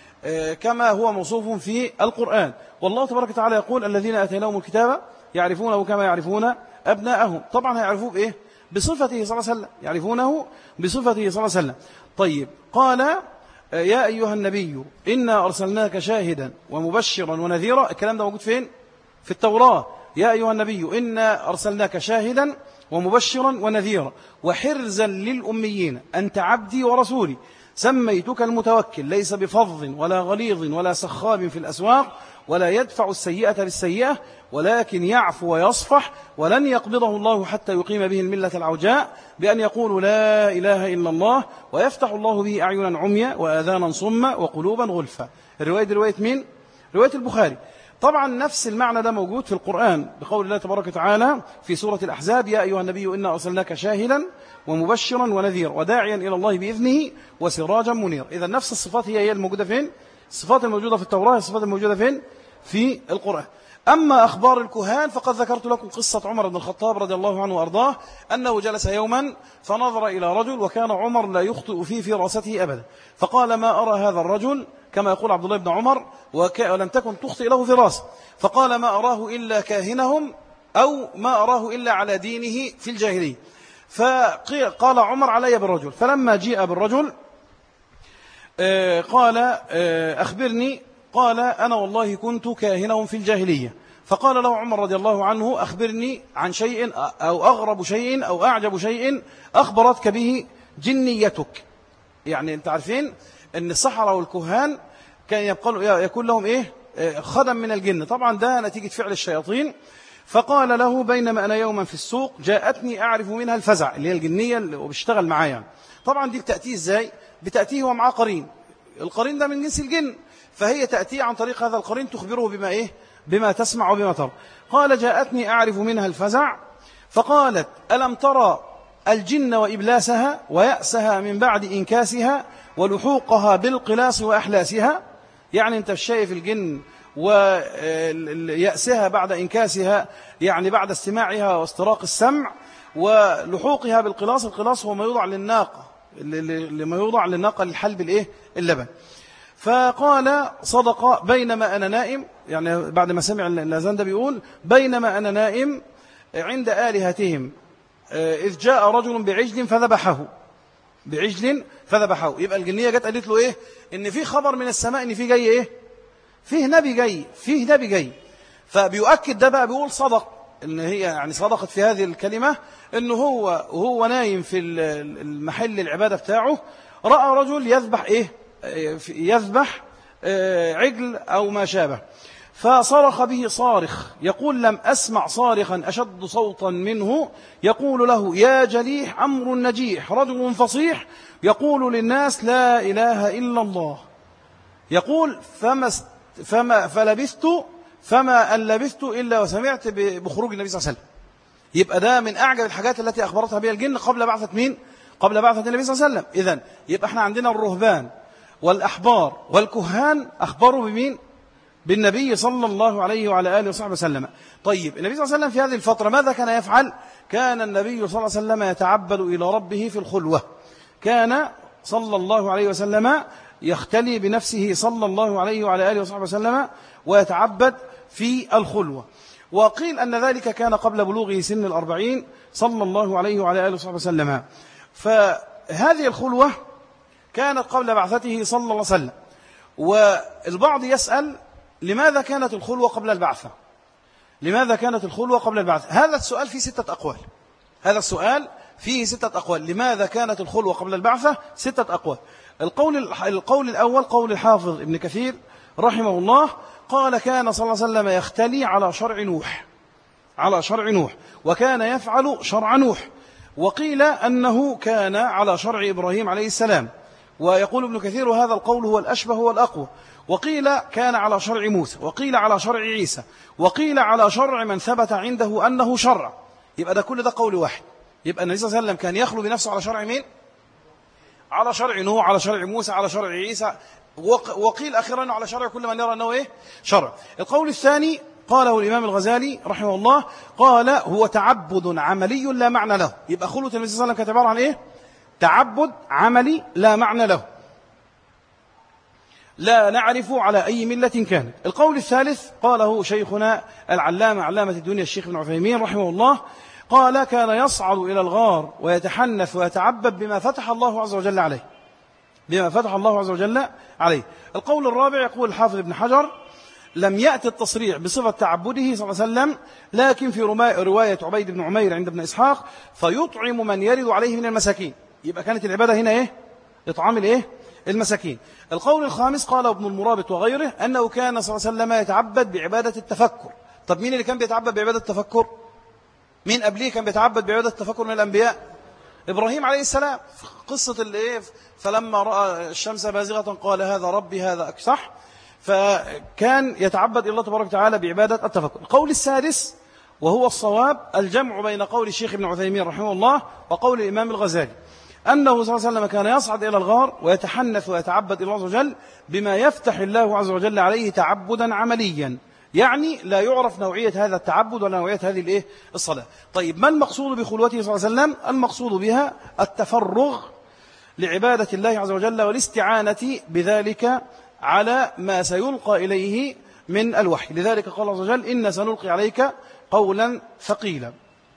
كما هو موصوف في القرآن. والله تبارك وتعالى يقول: الذين آتيناهم الكتاب يعرفونه كما يعرفون أبناءهم. طبعا هيعرفوه بإيه؟ بصفته صلى الله عليه وسلم، يعرفونه بصفته صلى الله عليه وسلم. طيب، قال: يا أيها النبي إنا أرسلناك شاهدا ومبشرا ونذيرا. الكلام ده موجود فين؟ في التوراة. يا أيها النبي إنا أرسلناك شاهدا ومبشرا ونذيرا وحرزا للأميين أنت عبدي ورسولي سميتك المتوكل ليس بفظ ولا غليظ ولا سخاب في الأسواق ولا يدفع السيئة بالسيئة ولكن يعفو ويصفح ولن يقبضه الله حتى يقيم به الملة العوجاء بأن يقول لا إله إلا الله ويفتح الله به أعينا عميا وآذانا صما وقلوبا غلفا. الرواية دي رواية مين؟ رواية البخاري. طبعا نفس المعنى ده موجود في القرآن بقول الله تبارك وتعالى في سورة الأحزاب: يا أيها النبي إنا أرسلناك شاهدا ومبشرا ونذيرا وداعيا إلى الله بإذنه وسراجا منيرا. إذا نفس الصفات هي الموجودة فين؟ الصفات الموجودة في التوراة، الصفات الموجودة فين؟ في القرآن. أما أخبار الكهان فقد ذكرت لكم قصة عمر بن الخطاب رضي الله عنه وأرضاه أنه جلس يوما فنظر إلى رجل وكان عمر لا يخطئ في فراسته أبدا، فقال: ما أرى هذا الرجل، كما يقول عبد الله بن عمر، ولم تكن تخطئ له فراسة، فقال: ما أراه إلا كاهنهم أو ما أراه إلا على دينه في الجاهلية. فقال عمر: علي بالرجل. فلما جيء بالرجل قال: أخبرني. قال: أنا والله كنت كاهنهم في الجاهلية. فقال له عمر رضي الله عنه: أخبرني عن شيء أو أغرب شيء أو أعجب شيء أخبرتك به جنيتك. يعني أنت عارفين أن السحرة والكهان كان يكون لهم إيه؟ خدم من الجن، طبعا ده نتيجة فعل الشياطين. فقال له: بينما أنا يوما في السوق جاءتني أعرف منها الفزع، اللي هي الجنية اللي بيشتغل معايا. طبعا دي بتأتيه إزاي؟ بتأتيه ومعاه قرين، القرين ده من جنس الجن، فهي تأتيه عن طريق هذا القرين تخبره بما إيه؟ بما تسمع وبما ترى. قال: جاءتني أعرف منها الفزع. فقالت: ألم ترى الجن وإبلاسها ويأسها من بعد إنكاسها ولحوقها بالقلاص وأحلاسها. يعني أنت شايف الجن ويأسها بعد إنكاسها، يعني بعد استماعها واستراق السمع، ولحوقها بالقلاص. القلاص هو ما يوضع للناقة، لما يوضع للناقة للحلب الإيه؟ اللبن. فقال: صدق، بينما أنا نائم، يعني بعد ما سمع الأذان ده بيقول: بينما أنا نائم عند آلهتهم إذ جاء رجل بعجل فذبحه. يبقى الجنية جت قالت له إيه؟ إن في خبر من السماء إن في جاي إيه؟ فيه نبي جاي. فبيؤكد ده بقى، بيقول صدق، إن هي يعني صدقت في هذه الكلمة، إنه هو نايم في المحل العبادة بتاعه رأى رجل يذبح إيه؟ يذبح عجل أو ما شابه. فصرخ به صارخ يقول: لم أسمع صارخا أشد صوتا منه يقول له: يا جليح أمر نجيح رجل فصيح يقول للناس لا إله إلا الله. يقول: فما أن لبثت إلا وسمعت بخروج النبي صلى الله عليه وسلم. يبقى ده من أعجب الحاجات التي أخبرتها بها الجن قبل بعثة مين؟ قبل بعثة النبي صلى الله عليه وسلم. إذن يبقى احنا عندنا الرهبان والأحبار والكهان أخبروا بمين؟ بالنبي صلى الله عليه وعلى آله وصحبه وسلم. طيب النبي صلى الله عليه وسلم في هذه الفترة ماذا كان يفعل؟ كان النبي صلى الله عليه وسلم يتعبد إلى ربه في الخلوة. كان صلى الله عليه وسلم يختلي بنفسه صلى الله عليه وعلى آله وصحبه وسلم ويتعبد في الخلوة. وقيل أن ذلك كان قبل بلوغه سن 40 صلى الله عليه وعلى آله وصحبه وسلم. فهذه الخلوة كانت قبل بعثته صلى الله عليه وسلم. والبعض يسأل: لماذا كانت الخلوة قبل البعثة؟ لماذا كانت الخلوة قبل البعثة؟ هذا السؤال فيه 6 أقوال. هذا السؤال فيه 6 أقوال. لماذا كانت الخلوة قبل البعثة؟ 6 أقوال. القول الأول قول الحافظ ابن كثير رحمه الله، قال: كان صلى الله عليه وسلم يختلي على شرع نوح وكان يفعل شرع نوح. وقيل أنه كان على شرع إبراهيم عليه السلام. ويقول ابن كثير: وهذا القول هو الأشبه والأقوى. وقيل كان على شرع موسى، وقيل على شرع عيسى، وقيل على شرع من ثبت عنده أنه شرع. يبقى ده كل ده قول واحد. يبقى النبي صلى الله عليه وسلم كان يخلو بنفسه على شرع مين؟ على شرع نوح، على شرع موسى، على شرع عيسى. وقيل أخيرا على شرع كل من يرى أنه إيه؟ شرع. القول الثاني قاله الإمام الغزالي رحمه الله، قال: هو تعبد عملي لا معنى له. يبقى خلوة النبي صلى الله عليه وسلم كانت عبارة عن إيه؟ تعبد عملي لا معنى له، لا نعرف على أي ملة كانت. القول الثالث قاله شيخنا العلامة علامة الدنيا الشيخ ابن عثيمين رحمه الله، قال: كان يصعد إلى الغار ويتحنث ويتعبد بما فتح الله عز وجل عليه. القول الرابع يقول الحافظ ابن حجر: لم يأتي التصريح بصفة تعبده صلى الله عليه وسلم، لكن في رواية عبيد بن عمير عند ابن إسحاق: فيطعم من يرد عليه من المساكين. يبقى كانت العبادة هنا إيه؟ إطعام الإيه؟ المساكين. القول الخامس قال ابن المرابط وغيره أنه كان صلى الله عليه وسلم يتعبد بعبادة التفكر. طب مين اللي كان بيتعبد بعبادة التفكر؟ مين قبليه كان بيتعبد بعبادة التفكر من الأنبياء؟ إبراهيم عليه السلام. قصة الإيه؟ فلما رأى الشمس بازغة قال: هذا ربي هذا صح؟ فكان يتعبد الله تبارك وتعالى بعبادة التفكر. القول السادس وهو الصواب الجمع بين قول الشيخ ابن عثيمين رحمه الله وقول الإمام الغزالي، أنه صلى الله عليه وسلم كان يصعد إلى الغار ويتحنث ويتعبد الله عز وجل بما يفتح الله عز وجل عليه تعبدا عمليا، يعني لا يعرف نوعية هذا التعبد ولا نوعية هذه الصلاة. طيب ما المقصود بخلوته صلى الله عليه وسلم؟ المقصود بها التفرغ لعبادة الله عز وجل والاستعانة بذلك على ما سيلقى إليه من الوحي. لذلك قال الله عز وجل: إن سنلقي عليك قولا ثقيلا.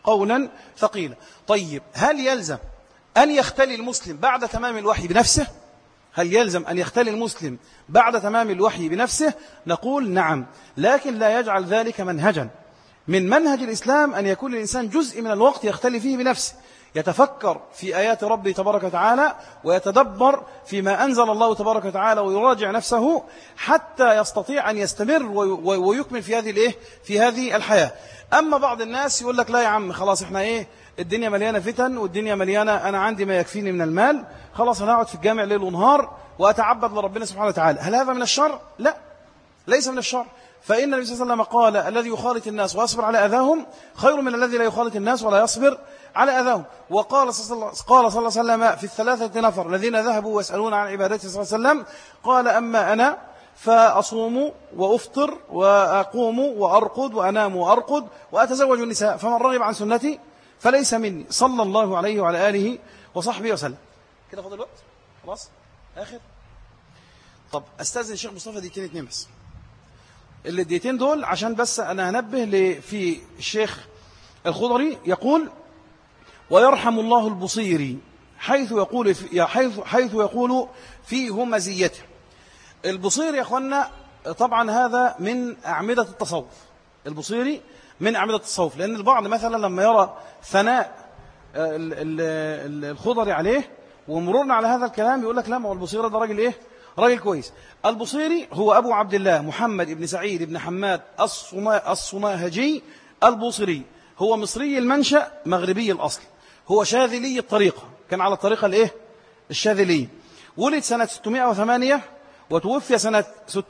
طيب هل يلزم أن يختلي المسلم بعد تمام الوحي بنفسه؟ هل يلزم أن يختلي المسلم بعد تمام الوحي بنفسه؟ نقول نعم، لكن لا يجعل ذلك منهجا. من منهج الإسلام أن يكون الإنسان جزء من الوقت يختلي فيه بنفسه، يتفكر في آيات ربه تبارك وتعالى ويتدبر فيما أنزل الله تبارك وتعالى ويراجع نفسه حتى يستطيع أن يستمر ويكمل في هذه الحياة. أما بعض الناس يقول لك: لا يا عم خلاص احنا الدنيا مليانة فتن والدنيا مليانة، أنا عندي ما يكفيني من المال، خلاص أنا أقعد في الجامع ليل ونهار وأتعبد لربنا سبحانه وتعالى. هل هذا من الشر؟ لا، ليس من الشر. فإن النبي صلى الله عليه وسلم قال: الذي يخالط الناس ويصبر على أذاهم خير من الذي لا يخالط الناس ولا يصبر على أذاهم. وقال صلى الله عليه وسلم في 3 نفر الذين ذهبوا ويسألون عن عبادته صلى الله عليه وسلم، قال: أما أنا فأصوم وأفطر وأقوم وأرقد وأنام وأرقد وأتزوج النساء، فمن رغب عن سنتي فليس مني، صلى الله عليه وعلى آله وصحبه وسلم. كده فاضل الوقت خلاص آخر. طب أستاذن الشيخ مصطفى دقيقتين 2 بس، الدقيقتين دول عشان بس أنا هنبه في الشيخ الخضري يقول: ويرحم الله البصيري حيث يقول في همزيته. البصير يا أخوانا طبعا هذا من أعمدة التصوف، البصيري من أعمدة التصوف، لأن البعض مثلا لما يرى ثناء الخضري عليه ومرورنا على هذا الكلام يقول لك: لا، ما هو البصير ده راجل راجل كويس. البصيري هو أبو عبد الله محمد بن سعيد بن حماد الصناهجي البوصيري، هو مصري المنشأ مغربي الأصل، هو شاذلي الطريقة، كان على الطريقة الإيه؟ الشاذلية. ولد سنة 608 وتوفي سنة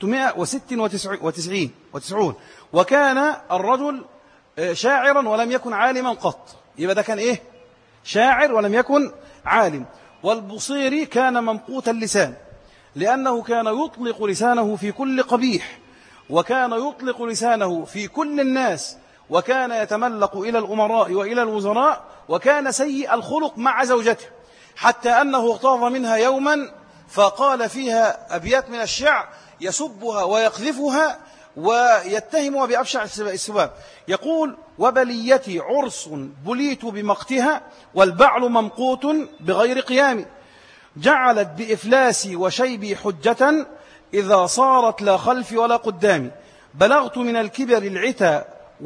696، وكان الرجل شاعرا ولم يكن عالما قط. يبقى ده كان إيه؟ شاعر ولم يكن عالم. والبصيري كان ممقوت اللسان، لأنه كان يطلق لسانه في كل قبيح، وكان يطلق لسانه في كل الناس، وكان يتملق إلى الأمراء وإلى الوزراء، وكان سيء الخلق مع زوجته، حتى أنه اغتاظ منها يوما فقال فيها أبيات من الشعر يسبها ويقذفها ويتهمها بأبشع السباب. يقول: وبليتي عرس بليت بمقتها، والبعل ممقوت بغير قيام، جعلت بإفلاسي وشيبي حجة، إذا صارت لا خلف ولا قدام، بلغت من الكبر العتا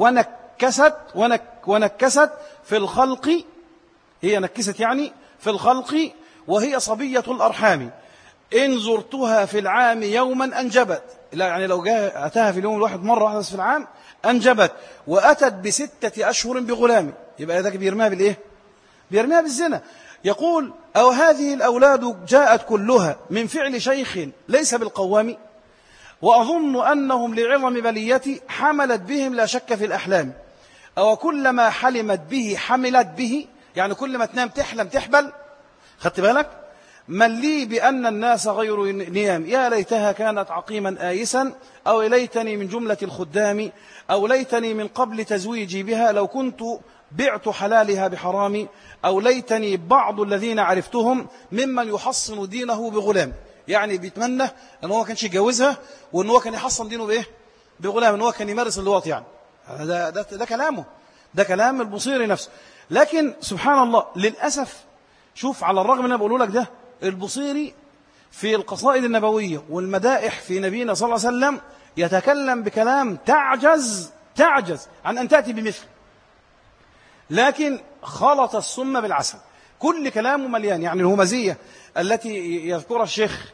ونكست في الخلق، هي نكست يعني في الخلق، وهي صبية الأرحام، إن زرتها في العام يوما أنجبت، لا يعني لو أتاها في اليوم الواحد مرة واحدة في العام أنجبت، وأتت ب6 أشهر بغلام. يبقى ذاك بيرميها بالإيه؟ بيرميها بالزنا. يقول: أو هذه الأولاد جاءت كلها من فعل شيخ ليس بالقوام، وأظن أنهم لعظم بليتي حملت بهم لا شك في الأحلام، أو كلما حلمت به حملت به، يعني كل ما تنام تحلم تحبل. خدت بالك؟ من لي بأن الناس غير نيام، يا ليتها كانت عقيما آيسا، أو ليتني من جملة الخدام، أو ليتني من قبل تزويجي بها لو كنت بعت حلالها بحرامي، أو ليتني بعض الذين عرفتهم ممن يحصن دينه بغلام. يعني بيتمنى أنه هو كانش يتجوزها، وأنه هو كان يحصن دينه بإيه؟ بغلام، أنه هو كان يمارس اللواط. يعني ده كلامه، ده كلام البصيري نفسه. لكن سبحان الله للأسف، شوف على الرغم من أنا بقوله لك ده، البصيري في القصائد النبوية والمدائح في نبينا صلى الله عليه وسلم يتكلم بكلام تعجز عن أن تأتي بمثل، لكن خلط السم بالعسل، كل كلامه مليان. يعني الهمزية التي يذكرها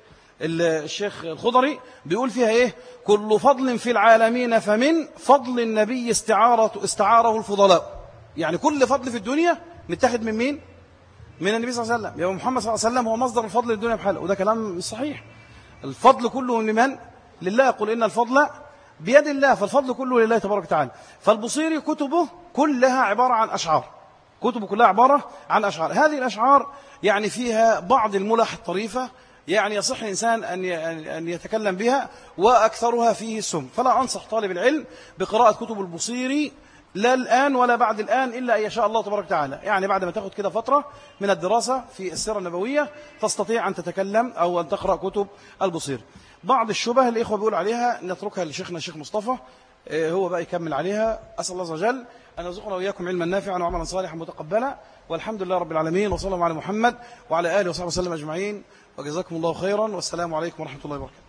الشيخ الخضري بيقول فيها إيه؟ كل فضل في العالمين فمن فضل النبي استعاره الفضلاء. يعني كل فضل في الدنيا متاخد من مين؟ من النبي صلى الله عليه وسلم. يا محمد صلى الله عليه وسلم هو مصدر الفضل للدنيا بحاله، وده كلام مش صحيح. الفضل كله لمن؟ لله. يقول إن الفضل بيد الله، فالفضل كله لله تبارك وتعالى. فالبصيري كتبه كلها عبارة عن أشعار، كتبه كلها عبارة عن أشعار. هذه الأشعار يعني فيها بعض الملح الطريفة، يعني يصح الإنسان أن يتكلم بها، وأكثرها فيه السم. فلا أنصح طالب العلم بقراءة كتب البصيري لا الآن ولا بعد الآن، إلا أن يشاء الله تبارك وتعالى. يعني بعد ما تأخذ كده فترة من الدراسة في السيرة النبوية تستطيع أن تتكلم أو أن تقرأ كتب البصيري. بعض الشبه الإخوة بيقول عليها نتركها لشيخنا الشيخ مصطفى، هو بقى يكمل عليها. أسأل الله عز وجل أن يرزقنا وإياكم علما نافعا وعملا صالحا متقبلا، والحمد لله رب العالمين، وصلى الله على محمد وعلى آله وصحبه وسلم أجمعين، وجزاكم الله خيرا، والسلام عليكم ورحمة الله وبركاته.